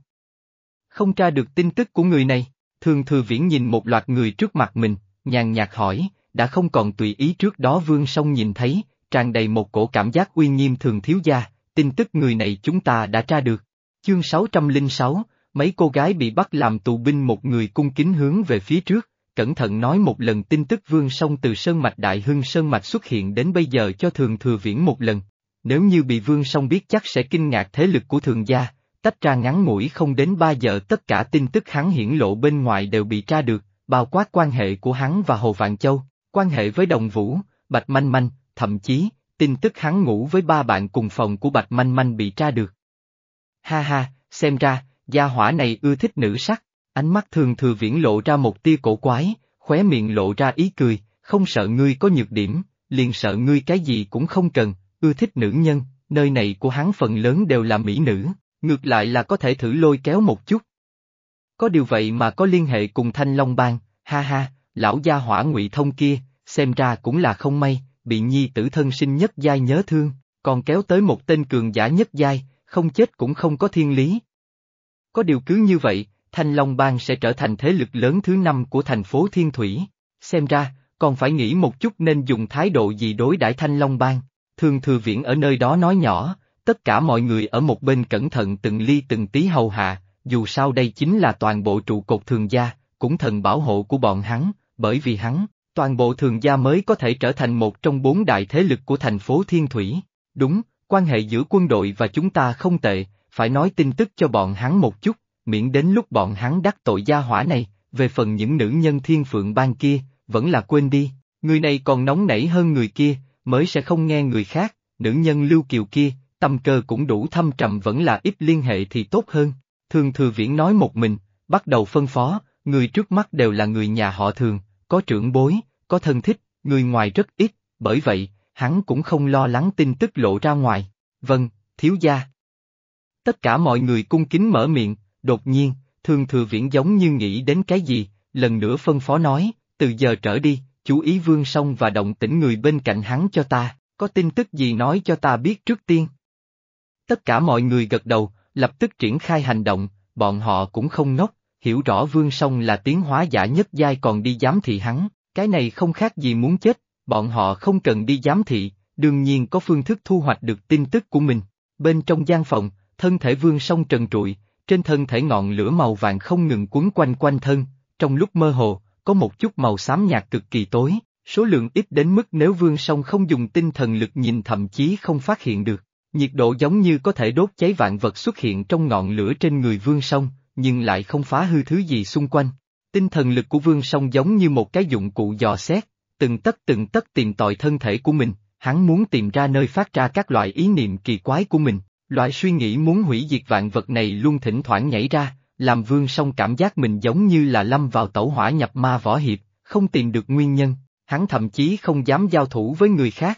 Không tra được tin tức của người này, Thường Thừa Viễn nhìn một loạt người trước mặt mình, nhàn nhạt hỏi, đã không còn tùy ý trước đó Vương Song nhìn thấy, tràn đầy một cổ cảm giác uy nghiêm Thường thiếu gia, tin tức người này chúng ta đã tra được. Chương sáu trăm lẻ sáu, mấy cô gái bị bắt làm tù binh, một người cung kính hướng về phía trước, cẩn thận nói một lần tin tức Vương Song từ Sơn Mạch Đại Hưng Sơn Mạch xuất hiện đến bây giờ cho Thường Thừa Viễn một lần. Nếu như bị Vương Song biết chắc sẽ kinh ngạc thế lực của Thường gia, tách ra ngắn ngủi không đến ba giờ tất cả tin tức hắn hiển lộ bên ngoài đều bị tra được, bao quát quan hệ của hắn và Hồ Vạn Châu, quan hệ với Đồng Vũ, Bạch Manh Manh, thậm chí, tin tức hắn ngủ với ba bạn cùng phòng của Bạch Manh Manh bị tra được. Ha ha, xem ra, gia hỏa này ưa thích nữ sắc, ánh mắt Thường Thừa Viễn lộ ra một tia cổ quái, khóe miệng lộ ra ý cười, không sợ ngươi có nhược điểm, liền sợ ngươi cái gì cũng không cần, ưa thích nữ nhân, nơi này của hắn phần lớn đều là mỹ nữ, ngược lại là có thể thử lôi kéo một chút. Có điều vậy mà có liên hệ cùng Thanh Long Bang, ha ha, lão gia hỏa Ngụy Thông kia, xem ra cũng là không may, bị nhi tử thân sinh nhất giai nhớ thương, còn kéo tới một tên cường giả nhất giai, không chết cũng không có thiên lý. Có điều cứ như vậy, Thanh Long Bang sẽ trở thành thế lực lớn thứ năm của thành phố Thiên Thủy, xem ra, còn phải nghĩ một chút nên dùng thái độ gì đối đãi Thanh Long Bang. Thường Thừa Viễn ở nơi đó nói nhỏ, tất cả mọi người ở một bên cẩn thận từng ly từng tí hầu hạ, dù sao đây chính là toàn bộ trụ cột Thường gia, cũng thần bảo hộ của bọn hắn, bởi vì hắn, toàn bộ Thường gia mới có thể trở thành một trong bốn đại thế lực của thành phố Thiên Thủy. Đúng, quan hệ giữa quân đội và chúng ta không tệ, phải nói tin tức cho bọn hắn một chút, miễn đến lúc bọn hắn đắc tội gia hỏa này, về phần những nữ nhân Thiên Phượng Bang kia, vẫn là quên đi, người này còn nóng nảy hơn người kia, mới sẽ không nghe người khác, nữ nhân Lưu Kiều kia, tâm cơ cũng đủ thâm trầm vẫn là ít liên hệ thì tốt hơn. Thường Thừa Viễn nói một mình, bắt đầu phân phó, người trước mắt đều là người nhà họ Thường, có trưởng bối, có thân thích, người ngoài rất ít, bởi vậy, hắn cũng không lo lắng tin tức lộ ra ngoài. Vâng, thiếu gia. Tất cả mọi người cung kính mở miệng, đột nhiên, Thường Thừa Viễn giống như nghĩ đến cái gì, lần nữa phân phó nói, từ giờ trở đi, chú ý Vương Song và động tĩnh người bên cạnh hắn cho ta, có tin tức gì nói cho ta biết trước tiên. Tất cả mọi người gật đầu, lập tức triển khai hành động, bọn họ cũng không ngốc, hiểu rõ Vương Song là tiến hóa giả nhất giai còn đi giám thị hắn, cái này không khác gì muốn chết, bọn họ không cần đi giám thị, đương nhiên có phương thức thu hoạch được tin tức của mình. Bên trong gian phòng, thân thể Vương Song trần trụi, trên thân thể ngọn lửa màu vàng không ngừng quấn quanh quanh thân, trong lúc mơ hồ, có một chút màu xám nhạt cực kỳ tối, số lượng ít đến mức nếu Vương Song không dùng tinh thần lực nhìn thậm chí không phát hiện được. Nhiệt độ giống như có thể đốt cháy vạn vật xuất hiện trong ngọn lửa trên người Vương Song, nhưng lại không phá hư thứ gì xung quanh. Tinh thần lực của Vương Song giống như một cái dụng cụ dò xét, từng tấc từng tấc tìm tòi thân thể của mình, hắn muốn tìm ra nơi phát ra các loại ý niệm kỳ quái của mình. Loại suy nghĩ muốn hủy diệt vạn vật này luôn thỉnh thoảng nhảy ra, làm Vương Song cảm giác mình giống như là lâm vào tẩu hỏa nhập ma võ hiệp, không tìm được nguyên nhân, hắn thậm chí không dám giao thủ với người khác.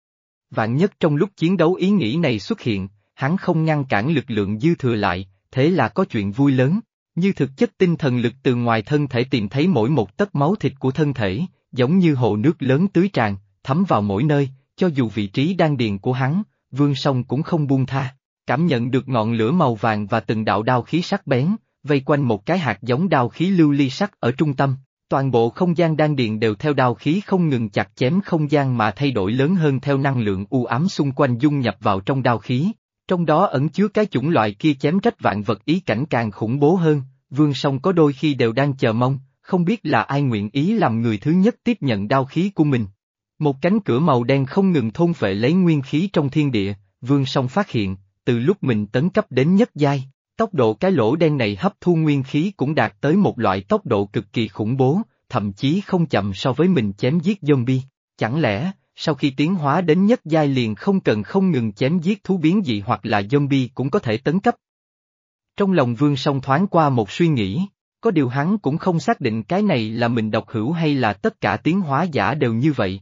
Vạn nhất trong lúc chiến đấu ý nghĩ này xuất hiện, hắn không ngăn cản lực lượng dư thừa lại, thế là có chuyện vui lớn, như thực chất tinh thần lực từ ngoài thân thể tìm thấy mỗi một tấc máu thịt của thân thể, giống như hồ nước lớn tưới tràn, thấm vào mỗi nơi, cho dù vị trí đan điền của hắn, Vương Song cũng không buông tha. Cảm nhận được ngọn lửa màu vàng và từng đạo đao khí sắc bén, vây quanh một cái hạt giống đao khí lưu ly sắc ở trung tâm, toàn bộ không gian đan điền đều theo đao khí không ngừng chặt chém không gian mà thay đổi lớn hơn theo năng lượng u ám xung quanh dung nhập vào trong đao khí, trong đó ẩn chứa cái chủng loại kia chém rách vạn vật ý cảnh càng khủng bố hơn. Vương Song có đôi khi đều đang chờ mong, không biết là ai nguyện ý làm người thứ nhất tiếp nhận đao khí của mình. Một cánh cửa màu đen không ngừng thôn phệ lấy nguyên khí trong thiên địa, Vương Song phát hiện, từ lúc mình tấn cấp đến nhất giai, tốc độ cái lỗ đen này hấp thu nguyên khí cũng đạt tới một loại tốc độ cực kỳ khủng bố, thậm chí không chậm so với mình chém giết zombie. Chẳng lẽ, sau khi tiến hóa đến nhất giai liền không cần không ngừng chém giết thú biến dị hoặc là zombie cũng có thể tấn cấp? Trong lòng Vương Song thoáng qua một suy nghĩ, có điều hắn cũng không xác định cái này là mình độc hữu hay là tất cả tiến hóa giả đều như vậy.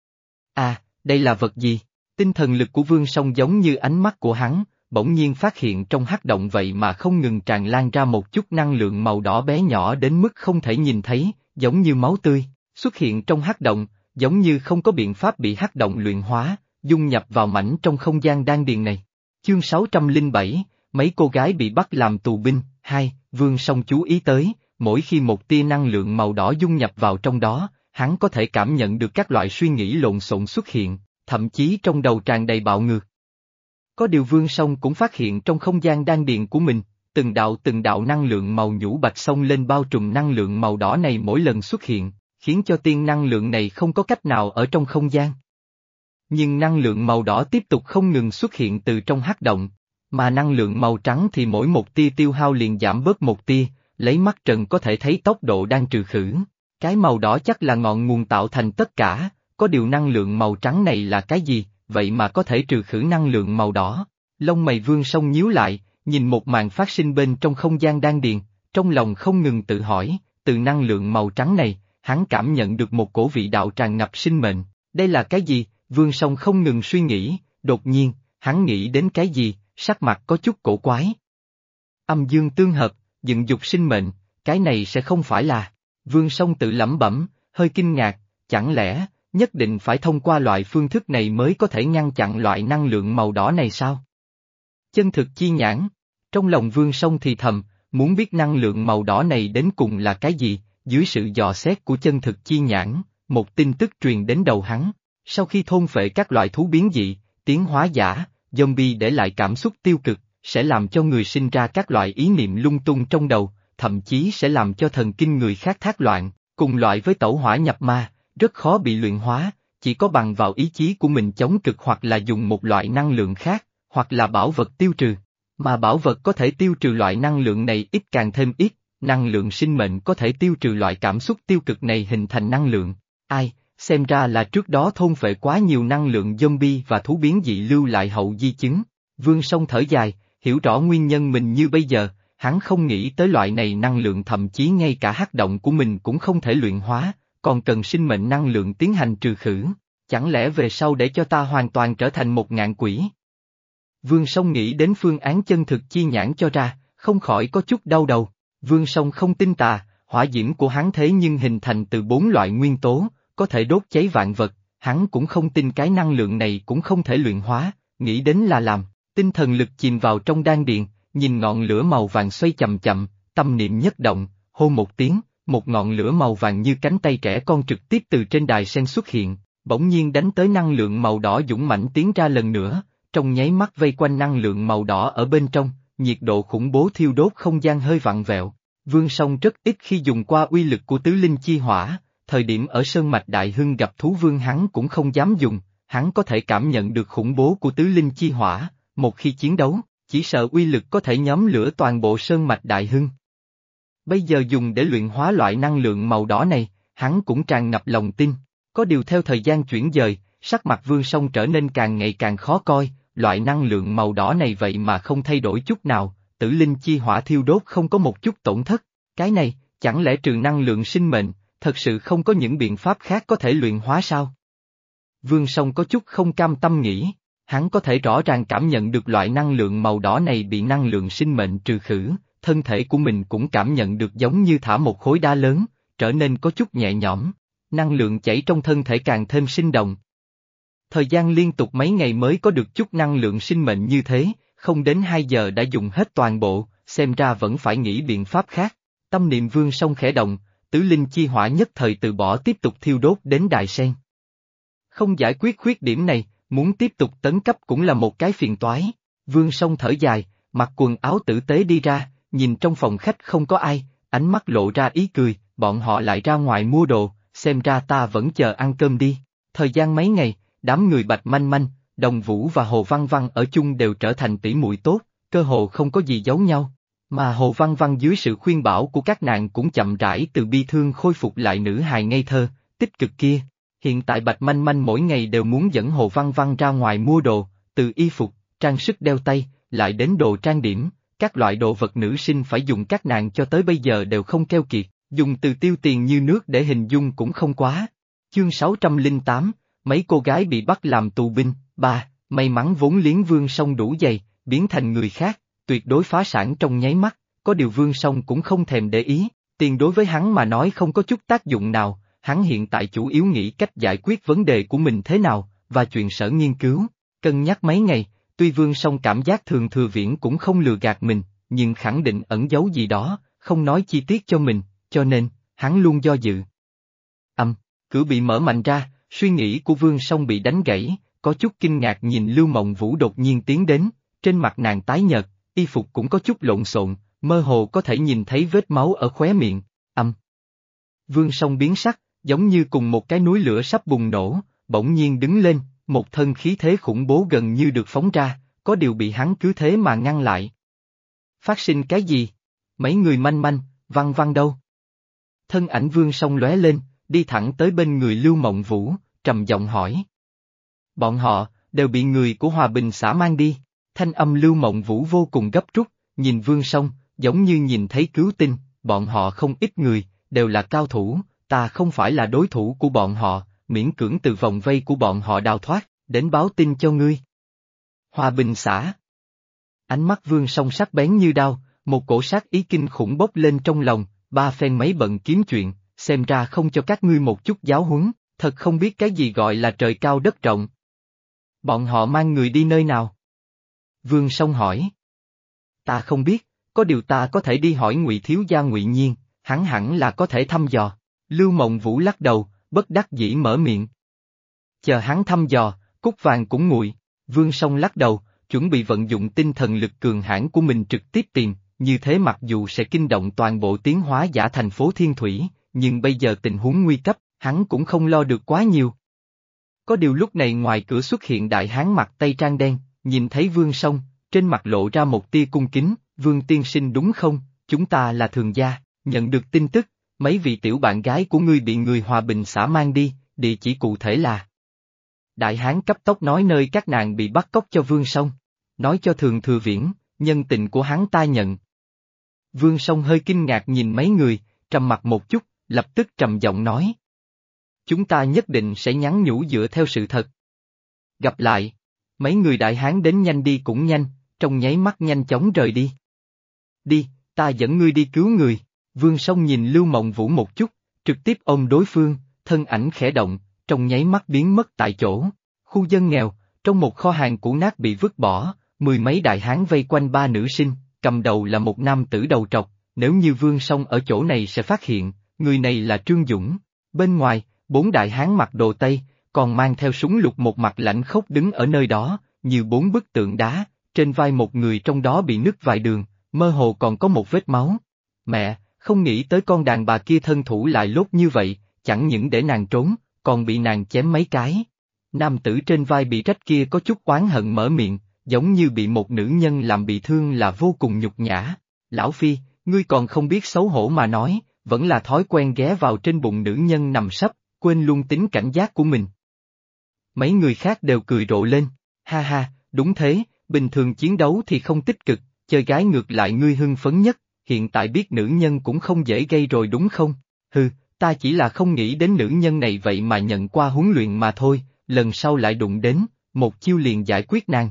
À, đây là vật gì? Tinh thần lực của Vương Song giống như ánh mắt của hắn, bỗng nhiên phát hiện trong hắc động vậy mà không ngừng tràn lan ra một chút năng lượng màu đỏ bé nhỏ đến mức không thể nhìn thấy, giống như máu tươi, xuất hiện trong hắc động, giống như không có biện pháp bị hắc động luyện hóa, dung nhập vào mảnh trong không gian đan điền này. Chương sáu trăm lẻ bảy, mấy cô gái bị bắt làm tù binh, hai, Vương Song chú ý tới, mỗi khi một tia năng lượng màu đỏ dung nhập vào trong đó, hắn có thể cảm nhận được các loại suy nghĩ lộn xộn xuất hiện, thậm chí trong đầu tràn đầy bạo ngược. Có điều Vương Song cũng phát hiện trong không gian đan điền của mình, từng đạo từng đạo năng lượng màu nhũ bạch xông lên bao trùm năng lượng màu đỏ này mỗi lần xuất hiện, khiến cho tiên năng lượng này không có cách nào ở trong không gian. Nhưng năng lượng màu đỏ tiếp tục không ngừng xuất hiện từ trong hắc động, mà năng lượng màu trắng thì mỗi một tia tiêu hao liền giảm bớt một tia, lấy mắt trần có thể thấy tốc độ đang trừ khử. Cái màu đỏ chắc là ngọn nguồn tạo thành tất cả, có điều năng lượng màu trắng này là cái gì, vậy mà có thể trừ khử năng lượng màu đỏ. Lông mày Vương Song nhíu lại, nhìn một màn phát sinh bên trong không gian đan điền, trong lòng không ngừng tự hỏi, từ năng lượng màu trắng này, hắn cảm nhận được một cổ vị đạo tràn ngập sinh mệnh, đây là cái gì? Vương Song không ngừng suy nghĩ, Đột nhiên, hắn nghĩ đến cái gì, sắc mặt có chút cổ quái. Âm dương tương hợp, dựng dục sinh mệnh, cái này sẽ không phải là... Vương Song tự lẩm bẩm, hơi kinh ngạc, chẳng lẽ, nhất định phải thông qua loại phương thức này mới có thể ngăn chặn loại năng lượng màu đỏ này sao? Chân thực chi nhãn, trong lòng Vương Song thì thầm, muốn biết năng lượng màu đỏ này đến cùng là cái gì, dưới sự dò xét của chân thực chi nhãn, một tin tức truyền đến đầu hắn, sau khi thôn phệ các loại thú biến dị, tiến hóa giả, zombie để lại cảm xúc tiêu cực, sẽ làm cho người sinh ra các loại ý niệm lung tung trong đầu, thậm chí sẽ làm cho thần kinh người khác thác loạn, cùng loại với tẩu hỏa nhập ma, rất khó bị luyện hóa, chỉ có bằng vào ý chí của mình chống cực hoặc là dùng một loại năng lượng khác, hoặc là bảo vật tiêu trừ. Mà bảo vật có thể tiêu trừ loại năng lượng này ít càng thêm ít, năng lượng sinh mệnh có thể tiêu trừ loại cảm xúc tiêu cực này hình thành năng lượng. Ai, xem ra là trước đó thôn phệ quá nhiều năng lượng zombie và thú biến dị lưu lại hậu di chứng. Vương Song thở dài, hiểu rõ nguyên nhân mình như bây giờ, hắn không nghĩ tới loại này năng lượng thậm chí ngay cả hắc động của mình cũng không thể luyện hóa, còn cần sinh mệnh năng lượng tiến hành trừ khử. Chẳng lẽ về sau để cho ta hoàn toàn trở thành một ngạn quỷ? Vương Song nghĩ đến phương án chân thực chi nhãn cho ra, không khỏi có chút đau đầu. Vương Song không tin tà, hỏa diễm của hắn thế nhưng hình thành từ bốn loại nguyên tố, có thể đốt cháy vạn vật, hắn cũng không tin cái năng lượng này cũng không thể luyện hóa, nghĩ đến là làm, tinh thần lực chìm vào trong đan điền, nhìn ngọn lửa màu vàng xoay chậm chậm, tâm niệm nhất động, hô một tiếng, một ngọn lửa màu vàng như cánh tay trẻ con trực tiếp từ trên đài sen xuất hiện, bỗng nhiên đánh tới năng lượng màu đỏ dũng mãnh tiến ra lần nữa. Trong nháy mắt vây quanh năng lượng màu đỏ ở bên trong, nhiệt độ khủng bố thiêu đốt không gian hơi vặn vẹo. Vương Song rất ít khi dùng qua uy lực của tứ linh chi hỏa, thời điểm ở Sơn Mạch Đại Hưng gặp thú vương hắn cũng không dám dùng, hắn có thể cảm nhận được khủng bố của tứ linh chi hỏa, một khi chiến đấu, chỉ sợ uy lực có thể nhóm lửa toàn bộ Sơn Mạch Đại Hưng. Bây giờ dùng để luyện hóa loại năng lượng màu đỏ này, hắn cũng tràn ngập lòng tin, có điều theo thời gian chuyển dời, sắc mặt Vương Song trở nên càng ngày càng khó coi. Loại năng lượng màu đỏ này vậy mà không thay đổi chút nào, tử linh chi hỏa thiêu đốt không có một chút tổn thất, cái này, chẳng lẽ trừ năng lượng sinh mệnh, thật sự không có những biện pháp khác có thể luyện hóa sao? Vương Song có chút không cam tâm nghĩ, hắn có thể rõ ràng cảm nhận được loại năng lượng màu đỏ này bị năng lượng sinh mệnh trừ khử, thân thể của mình cũng cảm nhận được giống như thả một khối đá lớn, trở nên có chút nhẹ nhõm, năng lượng chảy trong thân thể càng thêm sinh động. Thời gian liên tục mấy ngày mới có được chút năng lượng sinh mệnh như thế, không đến hai giờ đã dùng hết toàn bộ, xem ra vẫn phải nghĩ biện pháp khác. Tâm niệm Vương Song khẽ động, tứ linh chi hỏa nhất thời từ bỏ tiếp tục thiêu đốt đến đài sen. Không giải quyết khuyết điểm này, muốn tiếp tục tấn cấp cũng là một cái phiền toái. Vương Song thở dài, mặc quần áo tử tế đi ra, nhìn trong phòng khách không có ai, ánh mắt lộ ra ý cười, bọn họ lại ra ngoài mua đồ, xem ra ta vẫn chờ ăn cơm đi. Thời gian mấy ngày, đám người Bạch Manh Manh, Đồng Vũ và Hồ Văn Văn ở chung đều trở thành tỷ muội tốt, cơ hồ không có gì giấu nhau. Mà Hồ Văn Văn dưới sự khuyên bảo của các nàng cũng chậm rãi từ bi thương khôi phục lại nữ hài ngây thơ, tích cực kia. Hiện tại Bạch Manh Manh mỗi ngày đều muốn dẫn Hồ Văn Văn ra ngoài mua đồ, từ y phục, trang sức đeo tay, lại đến đồ trang điểm, các loại đồ vật nữ sinh phải dùng các nàng cho tới bây giờ đều không keo kiệt, dùng từ tiêu tiền như nước để hình dung cũng không quá. Chương sáu trăm lẻ tám, mấy cô gái bị bắt làm tù binh, ba, may mắn vốn liếng Vương Song đủ dày, biến thành người khác, tuyệt đối phá sản trong nháy mắt, có điều Vương Song cũng không thèm để ý, tiền đối với hắn mà nói không có chút tác dụng nào, hắn hiện tại chủ yếu nghĩ cách giải quyết vấn đề của mình thế nào, và chuyện sở nghiên cứu, cân nhắc mấy ngày, tuy Vương Song cảm giác Thường Thừa Viễn cũng không lừa gạt mình, nhưng khẳng định ẩn giấu gì đó, không nói chi tiết cho mình, cho nên, hắn luôn do dự. Âm, cửa bị mở mạnh ra, suy nghĩ của Vương Song bị đánh gãy, có chút kinh ngạc nhìn Lưu Mộng Vũ đột nhiên tiến đến, trên mặt nàng tái nhợt, y phục cũng có chút lộn xộn, mơ hồ có thể nhìn thấy vết máu ở khóe miệng, âm. Vương Song biến sắc, giống như cùng một cái núi lửa sắp bùng nổ, bỗng nhiên đứng lên, một thân khí thế khủng bố gần như được phóng ra, có điều bị hắn cứ thế mà ngăn lại. Phát sinh cái gì? Mấy người Manh Manh, Văn Văn đâu? Thân ảnh Vương Song lóe lên, đi thẳng tới bên người Lưu Mộng Vũ, trầm giọng hỏi. Bọn họ, đều bị người của Hòa Bình xã mang đi, thanh âm Lưu Mộng Vũ vô cùng gấp rút, nhìn Vương Song, giống như nhìn thấy cứu tinh, bọn họ không ít người, đều là cao thủ, ta không phải là đối thủ của bọn họ, miễn cưỡng từ vòng vây của bọn họ đào thoát, đến báo tin cho ngươi. Hòa Bình xã. Ánh mắt Vương Song sắc bén như đao, một cổ sát ý kinh khủng bốc lên trong lòng, ba phen mấy bận kiếm chuyện, xem ra không cho các ngươi một chút giáo huấn, thật không biết cái gì gọi là trời cao đất rộng. Bọn họ mang người đi nơi nào? Vương Song hỏi. Ta không biết, có điều ta có thể đi hỏi Ngụy thiếu gia Ngụy Nhiên, hắn hẳn là có thể thăm dò. Lưu Mộng Vũ lắc đầu, bất đắc dĩ mở miệng. Chờ hắn thăm dò, cúc vàng cũng nguội. Vương Song lắc đầu, chuẩn bị vận dụng tinh thần lực cường hãn của mình trực tiếp tìm, như thế mặc dù sẽ kinh động toàn bộ tiến hóa giả thành phố Thiên Thủy, nhưng bây giờ tình huống nguy cấp, hắn cũng không lo được quá nhiều. Có điều lúc này ngoài cửa xuất hiện đại hán mặc tây trang đen, nhìn thấy Vương Song, trên mặt lộ ra một tia cung kính, Vương tiên sinh đúng không, chúng ta là thường gia, nhận được tin tức, mấy vị tiểu bạn gái của ngươi bị người Hòa Bình xã mang đi, địa chỉ cụ thể là. Đại hán cấp tốc nói nơi các nàng bị bắt cóc cho Vương Song, nói cho Thường Thừa Viễn, nhân tình của hắn ta nhận. Vương Song hơi kinh ngạc nhìn mấy người, trầm mặt một chút, lập tức trầm giọng nói. Chúng ta nhất định sẽ nhắn nhủ dựa theo sự thật. Gặp lại, mấy người đại hán đến nhanh đi cũng nhanh, trong nháy mắt nhanh chóng rời đi. Đi, ta dẫn ngươi đi cứu người. Vương Song nhìn Lưu Mộng Vũ một chút, trực tiếp ôm đối phương, thân ảnh khẽ động, trong nháy mắt biến mất tại chỗ. Khu dân nghèo, trong một kho hàng cũ nát bị vứt bỏ, mười mấy đại hán vây quanh ba nữ sinh, cầm đầu là một nam tử đầu trọc, nếu như Vương Song ở chỗ này sẽ phát hiện, người này là Trương Dũng. Bên ngoài, bốn đại hán mặc đồ Tây, còn mang theo súng lục một mặt lạnh khốc đứng ở nơi đó, như bốn bức tượng đá, trên vai một người trong đó bị nứt vài đường, mơ hồ còn có một vết máu. Mẹ, không nghĩ tới con đàn bà kia thân thủ lại lốt như vậy, chẳng những để nàng trốn, còn bị nàng chém mấy cái. Nam tử trên vai bị rách kia có chút oán hận mở miệng, giống như bị một nữ nhân làm bị thương là vô cùng nhục nhã. Lão Phi, ngươi còn không biết xấu hổ mà nói, vẫn là thói quen ghé vào trên bụng nữ nhân nằm sấp, quên luôn tính cảnh giác của mình. Mấy người khác đều cười rộ lên, ha ha, đúng thế, bình thường chiến đấu thì không tích cực, chơi gái ngược lại ngươi hưng phấn nhất, hiện tại biết nữ nhân cũng không dễ gây rồi đúng không? Hừ, ta chỉ là không nghĩ đến nữ nhân này vậy mà nhận qua huấn luyện mà thôi, lần sau lại đụng đến, một chiêu liền giải quyết nàng.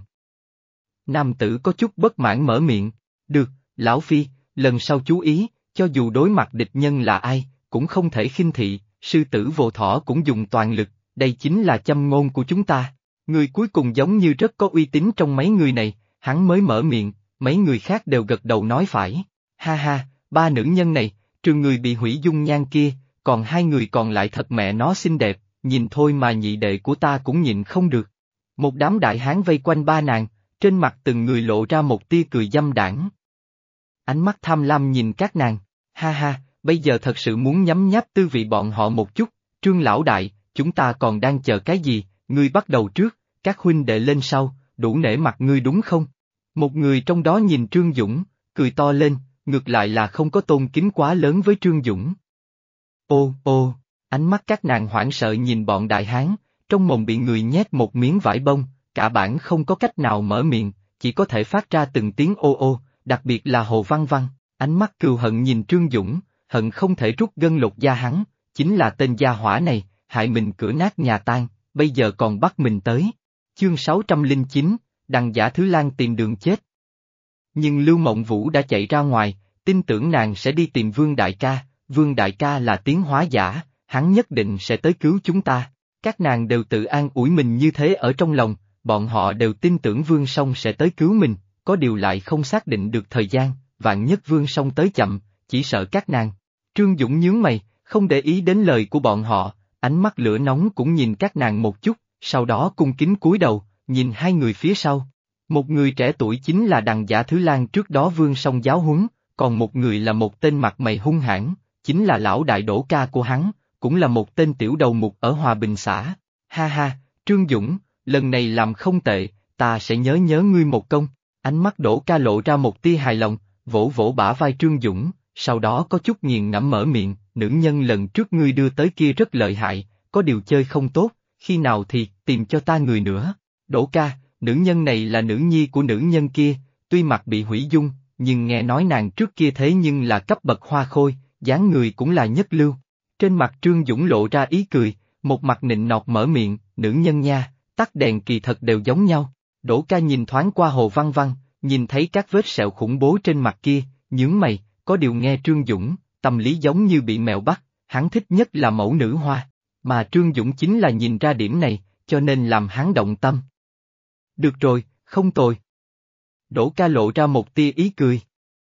Nam tử có chút bất mãn mở miệng, được, Lão Phi, lần sau chú ý, cho dù đối mặt địch nhân là ai, cũng không thể khinh thị, sư tử vô thỏ cũng dùng toàn lực, đây chính là châm ngôn của chúng ta. Người cuối cùng giống như rất có uy tín trong mấy người này, hắn mới mở miệng, mấy người khác đều gật đầu nói phải. Ha ha, ba nữ nhân này, trừ người bị hủy dung nhan kia, còn hai người còn lại thật mẹ nó xinh đẹp, nhìn thôi mà nhị đệ của ta cũng nhịn không được. Một đám đại hán vây quanh ba nàng, trên mặt từng người lộ ra một tia cười dâm đãng. Ánh mắt tham lam nhìn các nàng, ha ha, bây giờ thật sự muốn nhấm nháp tư vị bọn họ một chút, Trương lão đại, chúng ta còn đang chờ cái gì, ngươi bắt đầu trước, các huynh đệ lên sau, đủ nể mặt ngươi đúng không? Một người trong đó nhìn Trương Dũng, cười to lên, ngược lại là không có tôn kính quá lớn với Trương Dũng. Ô, ô, ánh mắt các nàng hoảng sợ nhìn bọn đại hán, trong mồm bị người nhét một miếng vải bông, cả bản không có cách nào mở miệng, chỉ có thể phát ra từng tiếng ô ô, đặc biệt là Hồ Văn Văn, ánh mắt cừu hận nhìn Trương Dũng, hận không thể rút gân lột da hắn, chính là tên gia hỏa này, hại mình cửa nát nhà tan, bây giờ còn bắt mình tới. Chương sáu trăm lẻ chín, Đằng Giả Thứ Lang tìm đường chết. Nhưng Lưu Mộng Vũ đã chạy ra ngoài, tin tưởng nàng sẽ đi tìm Vương Đại ca, Vương Đại ca là tiến hóa giả, hắn nhất định sẽ tới cứu chúng ta. Các nàng đều tự an ủi mình như thế ở trong lòng, bọn họ đều tin tưởng Vương Song sẽ tới cứu mình, có điều lại không xác định được thời gian, vạn nhất Vương Song tới chậm, chỉ sợ các nàng. Trương Dũng nhướng mày, không để ý đến lời của bọn họ, ánh mắt lửa nóng cũng nhìn các nàng một chút, sau đó cung kính cúi đầu, nhìn hai người phía sau. Một người trẻ tuổi chính là Đằng Giả Thứ Lang trước đó Vương Song giáo huấn, còn một người là một tên mặt mày hung hãn, chính là lão đại đổ ca của hắn, cũng là một tên tiểu đầu mục ở Hòa Bình xã. Ha ha, Trương Dũng, lần này làm không tệ, ta sẽ nhớ nhớ ngươi một công. Ánh mắt đổ ca lộ ra một tia hài lòng, vỗ vỗ bả vai Trương Dũng, sau đó có chút nghiền ngẫm mở miệng, nữ nhân lần trước ngươi đưa tới kia rất lợi hại, có điều chơi không tốt, khi nào thì tìm cho ta người nữa. Đỗ ca, nữ nhân này là nữ nhi của nữ nhân kia, tuy mặt bị hủy dung, nhưng nghe nói nàng trước kia thế nhưng là cấp bậc hoa khôi, dáng người cũng là nhất lưu. Trên mặt Trương Dũng lộ ra ý cười, một mặt nịnh nọt mở miệng, nữ nhân nha, tắt đèn kỳ thật đều giống nhau. Đỗ Ca nhìn thoáng qua Hồ Văn Văn, nhìn thấy các vết sẹo khủng bố trên mặt kia, nhướng mày, có điều nghe Trương Dũng, tâm lý giống như bị mèo bắt, hắn thích nhất là mẫu nữ hoa, mà Trương Dũng chính là nhìn ra điểm này, cho nên làm hắn động tâm. Được rồi, không tồi. Đỗ Ca lộ ra một tia ý cười.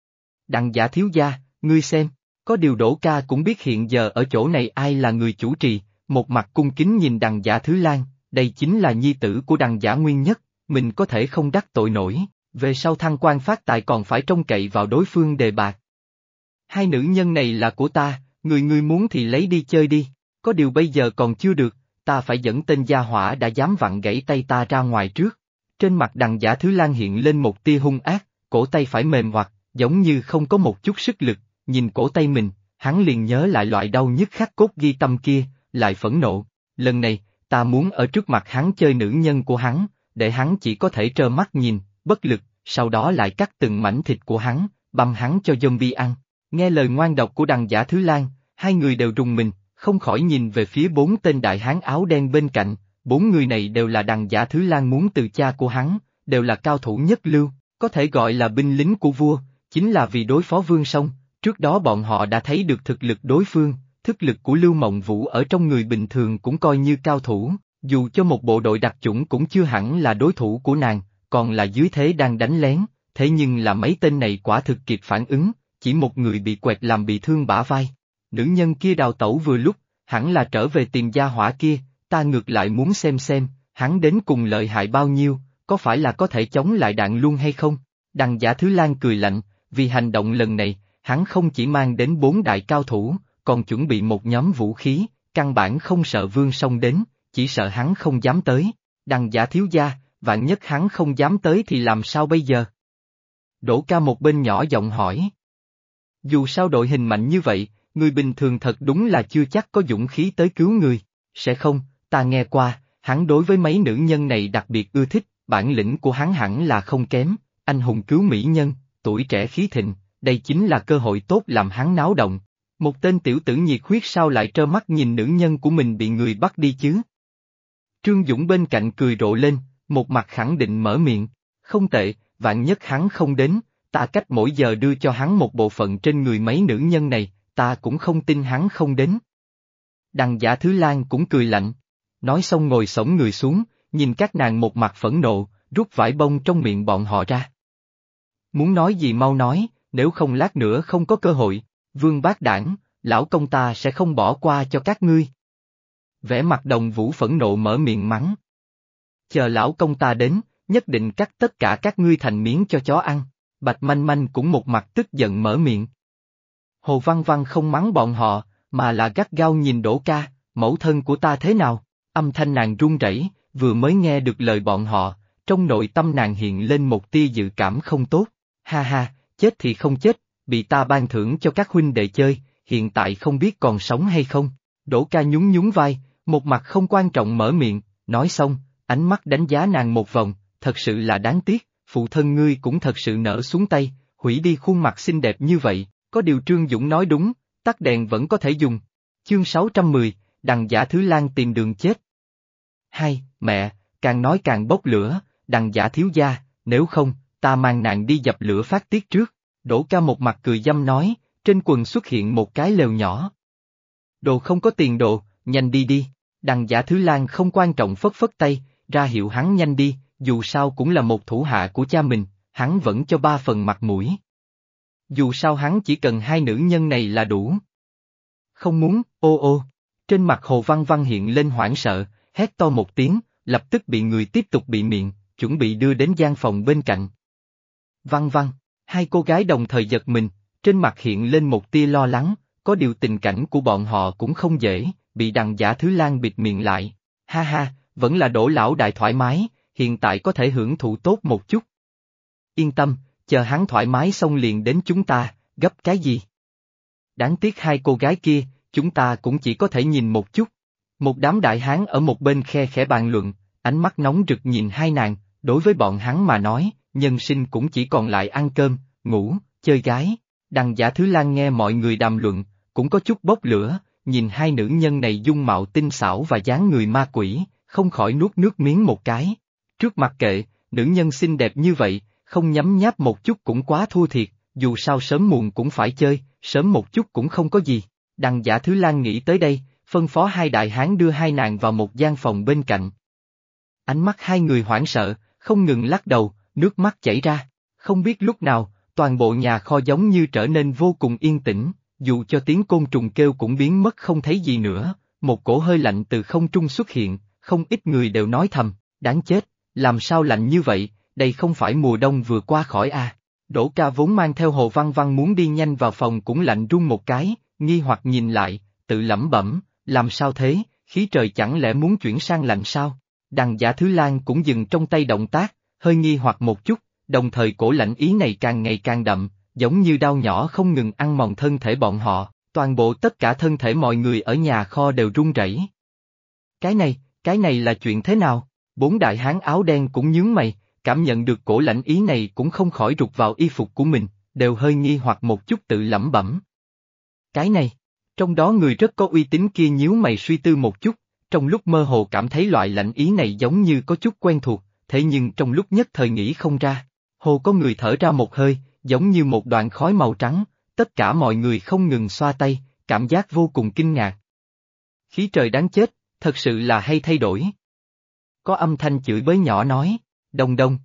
Đặng Giả thiếu gia, ngươi xem, có điều Đỗ Ca cũng biết hiện giờ ở chỗ này ai là người chủ trì, một mặt cung kính nhìn Đặng Giả Thứ Lan, đây chính là nhi tử của Đặng Giả Nguyên Nhất, mình có thể không đắc tội nổi, về sau thăng quan phát tài còn phải trông cậy vào đối phương đề bạc. Hai nữ nhân này là của ta, người ngươi muốn thì lấy đi chơi đi, có điều bây giờ còn chưa được, ta phải dẫn tên gia hỏa đã dám vặn gãy tay ta ra ngoài trước. Trên mặt Đặng Giả Thứ Lan hiện lên một tia hung ác, cổ tay phải mềm hoặc, giống như không có một chút sức lực, nhìn cổ tay mình, hắn liền nhớ lại loại đau nhức khắc cốt ghi tâm kia, lại phẫn nộ, lần này, ta muốn ở trước mặt hắn chơi nữ nhân của hắn, để hắn chỉ có thể trơ mắt nhìn, bất lực, sau đó lại cắt từng mảnh thịt của hắn, băm hắn cho zombie ăn. Nghe lời ngoan độc của Đặng Giả Thứ Lan, hai người đều rùng mình, không khỏi nhìn về phía bốn tên đại hán áo đen bên cạnh, bốn người này đều là Đặng Giả Thứ Lan muốn từ cha của hắn, đều là cao thủ nhất lưu, có thể gọi là binh lính của vua, chính là vì đối phó Vương Song, trước đó bọn họ đã thấy được thực lực đối phương, thức lực của Lưu Mộng Vũ ở trong người bình thường cũng coi như cao thủ, dù cho một bộ đội đặc chủng cũng chưa hẳn là đối thủ của nàng, còn là dưới thế đang đánh lén, thế nhưng là mấy tên này quả thực kịp phản ứng, chỉ một người bị quẹt làm bị thương bả vai. Nữ nhân kia đào tẩu vừa lúc, hẳn là trở về tìm gia hỏa kia, ta ngược lại muốn xem xem, hắn đến cùng lợi hại bao nhiêu, có phải là có thể chống lại đạn luôn hay không? Đặng Giả Thứ Lan cười lạnh, vì hành động lần này, hắn không chỉ mang đến bốn đại cao thủ, còn chuẩn bị một nhóm vũ khí, căn bản không sợ Vương Song đến, chỉ sợ hắn không dám tới. Đặng Giả thiếu gia, vạn nhất hắn không dám tới thì làm sao bây giờ? Đỗ Ca một bên nhỏ giọng hỏi. Dù sao đội hình mạnh như vậy, người bình thường thật đúng là chưa chắc có dũng khí tới cứu người, sẽ không, ta nghe qua, hắn đối với mấy nữ nhân này đặc biệt ưa thích, bản lĩnh của hắn hẳn là không kém, anh hùng cứu mỹ nhân, tuổi trẻ khí thịnh, đây chính là cơ hội tốt làm hắn náo động. Một tên tiểu tử nhiệt huyết sao lại trơ mắt nhìn nữ nhân của mình bị người bắt đi chứ? Trương Dũng bên cạnh cười rộ lên, một mặt khẳng định mở miệng, không tệ, vạn nhất hắn không đến, ta cách mỗi giờ đưa cho hắn một bộ phận trên người mấy nữ nhân này, ta cũng không tin hắn không đến. Đặng Giả Thứ Lan cũng cười lạnh, nói xong ngồi xổm người xuống, nhìn các nàng một mặt phẫn nộ, rút vải bông trong miệng bọn họ ra. Muốn nói gì mau nói, nếu không lát nữa không có cơ hội, Vương Bác Đảng, lão công ta sẽ không bỏ qua cho các ngươi. Vẻ mặt Đồng Vũ phẫn nộ mở miệng mắng. Chờ lão công ta đến, nhất định cắt tất cả các ngươi thành miếng cho chó ăn. Bạch Manh Manh cũng một mặt tức giận mở miệng. Hồ Văn Văn không mắng bọn họ, mà là gắt gao nhìn Đỗ Ca, mẫu thân của ta thế nào, âm thanh nàng run rẩy, vừa mới nghe được lời bọn họ, trong nội tâm nàng hiện lên một tia dự cảm không tốt, ha ha, chết thì không chết, bị ta ban thưởng cho các huynh đệ chơi, hiện tại không biết còn sống hay không. Đỗ Ca nhún nhún vai, một mặt không quan trọng mở miệng, nói xong, ánh mắt đánh giá nàng một vòng, thật sự là đáng tiếc, phụ thân ngươi cũng thật sự nở xuống tay, hủy đi khuôn mặt xinh đẹp như vậy, có điều Trương Dũng nói đúng, tắt đèn vẫn có thể dùng. Chương sáu trăm mười, Đặng Giả Thứ Lan tìm đường chết. Hai, mẹ, càng nói càng bốc lửa, Đặng Giả thiếu gia, nếu không, ta mang nàng đi dập lửa phát tiết trước. Đỗ Ca một mặt cười dâm nói, trên quần xuất hiện một cái lều nhỏ. Đồ không có tiền đồ, nhanh đi đi. Đặng Giả Thứ Lan không quan trọng phất phất tay, ra hiệu hắn nhanh đi, dù sao cũng là một thủ hạ của cha mình, hắn vẫn cho ba phần mặt mũi. Dù sao hắn chỉ cần hai nữ nhân này là đủ. Không muốn, ô ô. Trên mặt Hồ Văn Văn hiện lên hoảng sợ, hét to một tiếng, lập tức bị người tiếp tục bị miệng, chuẩn bị đưa đến gian phòng bên cạnh. Văn Văn, hai cô gái đồng thời giật mình, trên mặt hiện lên một tia lo lắng, có điều tình cảnh của bọn họ cũng không dễ, bị Đặng Giả Thứ Lan bịt miệng lại. Ha ha, vẫn là Đỗ lão đại thoải mái, hiện tại có thể hưởng thụ tốt một chút. Yên tâm, chờ hắn thoải mái xong liền đến chúng ta, gấp cái gì? Đáng tiếc hai cô gái kia, chúng ta cũng chỉ có thể nhìn một chút. Một đám đại hán ở một bên khe khẽ bàn luận, ánh mắt nóng rực nhìn hai nàng, đối với bọn hắn mà nói, nhân sinh cũng chỉ còn lại ăn cơm, ngủ, chơi gái. Đặng Giả Thứ Lan nghe mọi người đàm luận, cũng có chút bốc lửa, nhìn hai nữ nhân này dung mạo tinh xảo và dáng người ma quỷ, không khỏi nuốt nước miếng một cái. Trước mặt kệ, nữ nhân xinh đẹp như vậy, không nhấm nháp một chút cũng quá thua thiệt, dù sao sớm muộn cũng phải chơi, sớm một chút cũng không có gì. Đằng Giả Thứ Lan nghĩ tới đây, phân phó hai đại hán đưa hai nàng vào một gian phòng bên cạnh. Ánh mắt hai người hoảng sợ, không ngừng lắc đầu, nước mắt chảy ra. Không biết lúc nào, toàn bộ nhà kho giống như trở nên vô cùng yên tĩnh, dù cho tiếng côn trùng kêu cũng biến mất không thấy gì nữa, một cổ hơi lạnh từ không trung xuất hiện, không ít người đều nói thầm, đáng chết, làm sao lạnh như vậy, đây không phải mùa đông vừa qua khỏi à. Đỗ Ca vốn mang theo Hồ Văn Văn muốn đi nhanh vào phòng cũng lạnh run một cái, nghi hoặc nhìn lại, tự lẩm bẩm, làm sao thế, khí trời chẳng lẽ muốn chuyển sang lạnh sao? Đằng Giả Thứ Lan cũng dừng trong tay động tác, hơi nghi hoặc một chút, đồng thời cổ lạnh ý này càng ngày càng đậm, giống như đao nhỏ không ngừng ăn mòn thân thể bọn họ, toàn bộ tất cả thân thể mọi người ở nhà kho đều run rẩy. Cái này, cái này là chuyện thế nào? Bốn đại hán áo đen cũng nhướng mày, cảm nhận được cổ lạnh ý này cũng không khỏi rụt vào y phục của mình, đều hơi nghi hoặc một chút tự lẩm bẩm. Cái này, trong đó người rất có uy tín kia nhíu mày suy tư một chút, trong lúc mơ hồ cảm thấy loại lạnh ý này giống như có chút quen thuộc, thế nhưng trong lúc nhất thời nghĩ không ra. Hồ có người thở ra một hơi, giống như một đoạn khói màu trắng, tất cả mọi người không ngừng xoa tay, cảm giác vô cùng kinh ngạc. Khí trời đáng chết, thật sự là hay thay đổi. Có âm thanh chửi bới nhỏ nói, đông đông.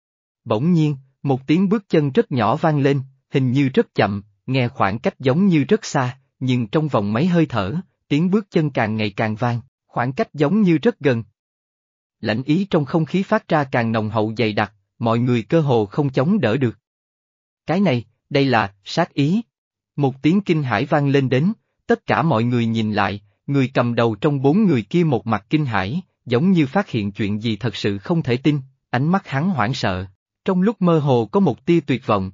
Bỗng nhiên, một tiếng bước chân rất nhỏ vang lên, hình như rất chậm, nghe khoảng cách giống như rất xa, nhưng trong vòng mấy hơi thở, tiếng bước chân càng ngày càng vang, khoảng cách giống như rất gần. Lạnh ý trong không khí phát ra càng nồng hậu dày đặc, mọi người cơ hồ không chống đỡ được. Cái này, đây là, sát ý. Một tiếng kinh hãi vang lên đến, tất cả mọi người nhìn lại, người cầm đầu trong bốn người kia một mặt kinh hãi, giống như phát hiện chuyện gì thật sự không thể tin, ánh mắt hắn hoảng sợ, trong lúc mơ hồ có một tia tuyệt vọng.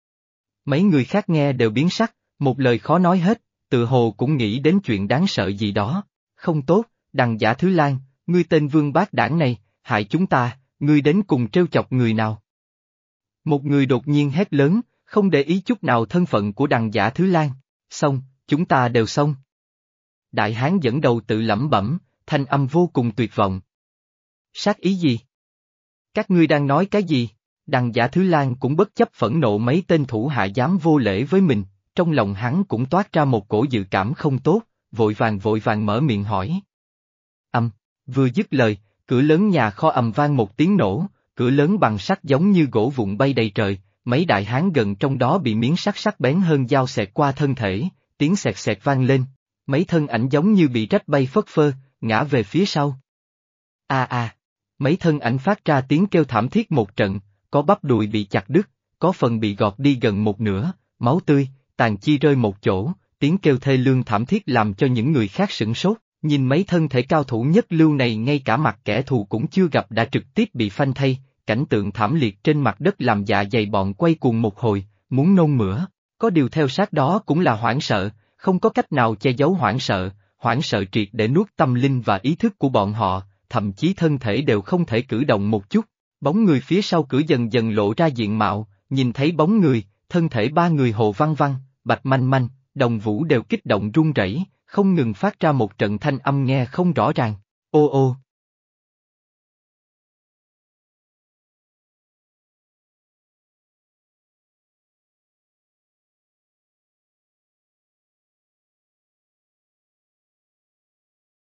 Mấy người khác nghe đều biến sắc, một lời khó nói hết, tự hồ cũng nghĩ đến chuyện đáng sợ gì đó. Không tốt, Đằng Giả Thứ Lan, ngươi tên vương bát đảng này, hại chúng ta, ngươi đến cùng trêu chọc người nào? Một người đột nhiên hét lớn, không để ý chút nào thân phận của Đằng Giả Thứ Lan. Xong, chúng ta đều xong. Đại hán dẫn đầu tự lẩm bẩm, thanh âm vô cùng tuyệt vọng. Sát ý gì? Các ngươi đang nói cái gì? Đằng Giả Thứ Lan cũng bất chấp phẫn nộ mấy tên thủ hạ dám vô lễ với mình, trong lòng hắn cũng toát ra một cổ dự cảm không tốt, vội vàng vội vàng mở miệng hỏi. Âm, vừa dứt lời, cửa lớn nhà kho ầm vang một tiếng nổ, cửa lớn bằng sắt giống như gỗ vụn bay đầy trời, mấy đại hán gần trong đó bị miếng sắt sắc bén hơn dao xẹt qua thân thể, tiếng xẹt xẹt vang lên, mấy thân ảnh giống như bị rách bay phất phơ, ngã về phía sau. A a, à, mấy thân ảnh phát ra tiếng kêu thảm thiết một trận, có bắp đùi bị chặt đứt, có phần bị gọt đi gần một nửa, máu tươi, tàn chi rơi một chỗ, tiếng kêu thê lương thảm thiết làm cho những người khác sửng sốt, nhìn mấy thân thể cao thủ nhất lưu này ngay cả mặt kẻ thù cũng chưa gặp đã trực tiếp bị phanh thây, cảnh tượng thảm liệt trên mặt đất làm dạ dày bọn quay cuồng một hồi, muốn nôn mửa, có điều theo sát đó cũng là hoảng sợ, không có cách nào che giấu hoảng sợ, hoảng sợ triệt để nuốt tâm linh và ý thức của bọn họ, thậm chí thân thể đều không thể cử động một chút. Bóng người phía sau cửa dần dần lộ ra diện mạo, nhìn thấy bóng người, thân thể ba người Hồ Văn Văn, Bạch Manh Manh, Đồng Vũ đều kích động run rẩy, không ngừng phát ra một trận thanh âm nghe không rõ ràng. Ô ô.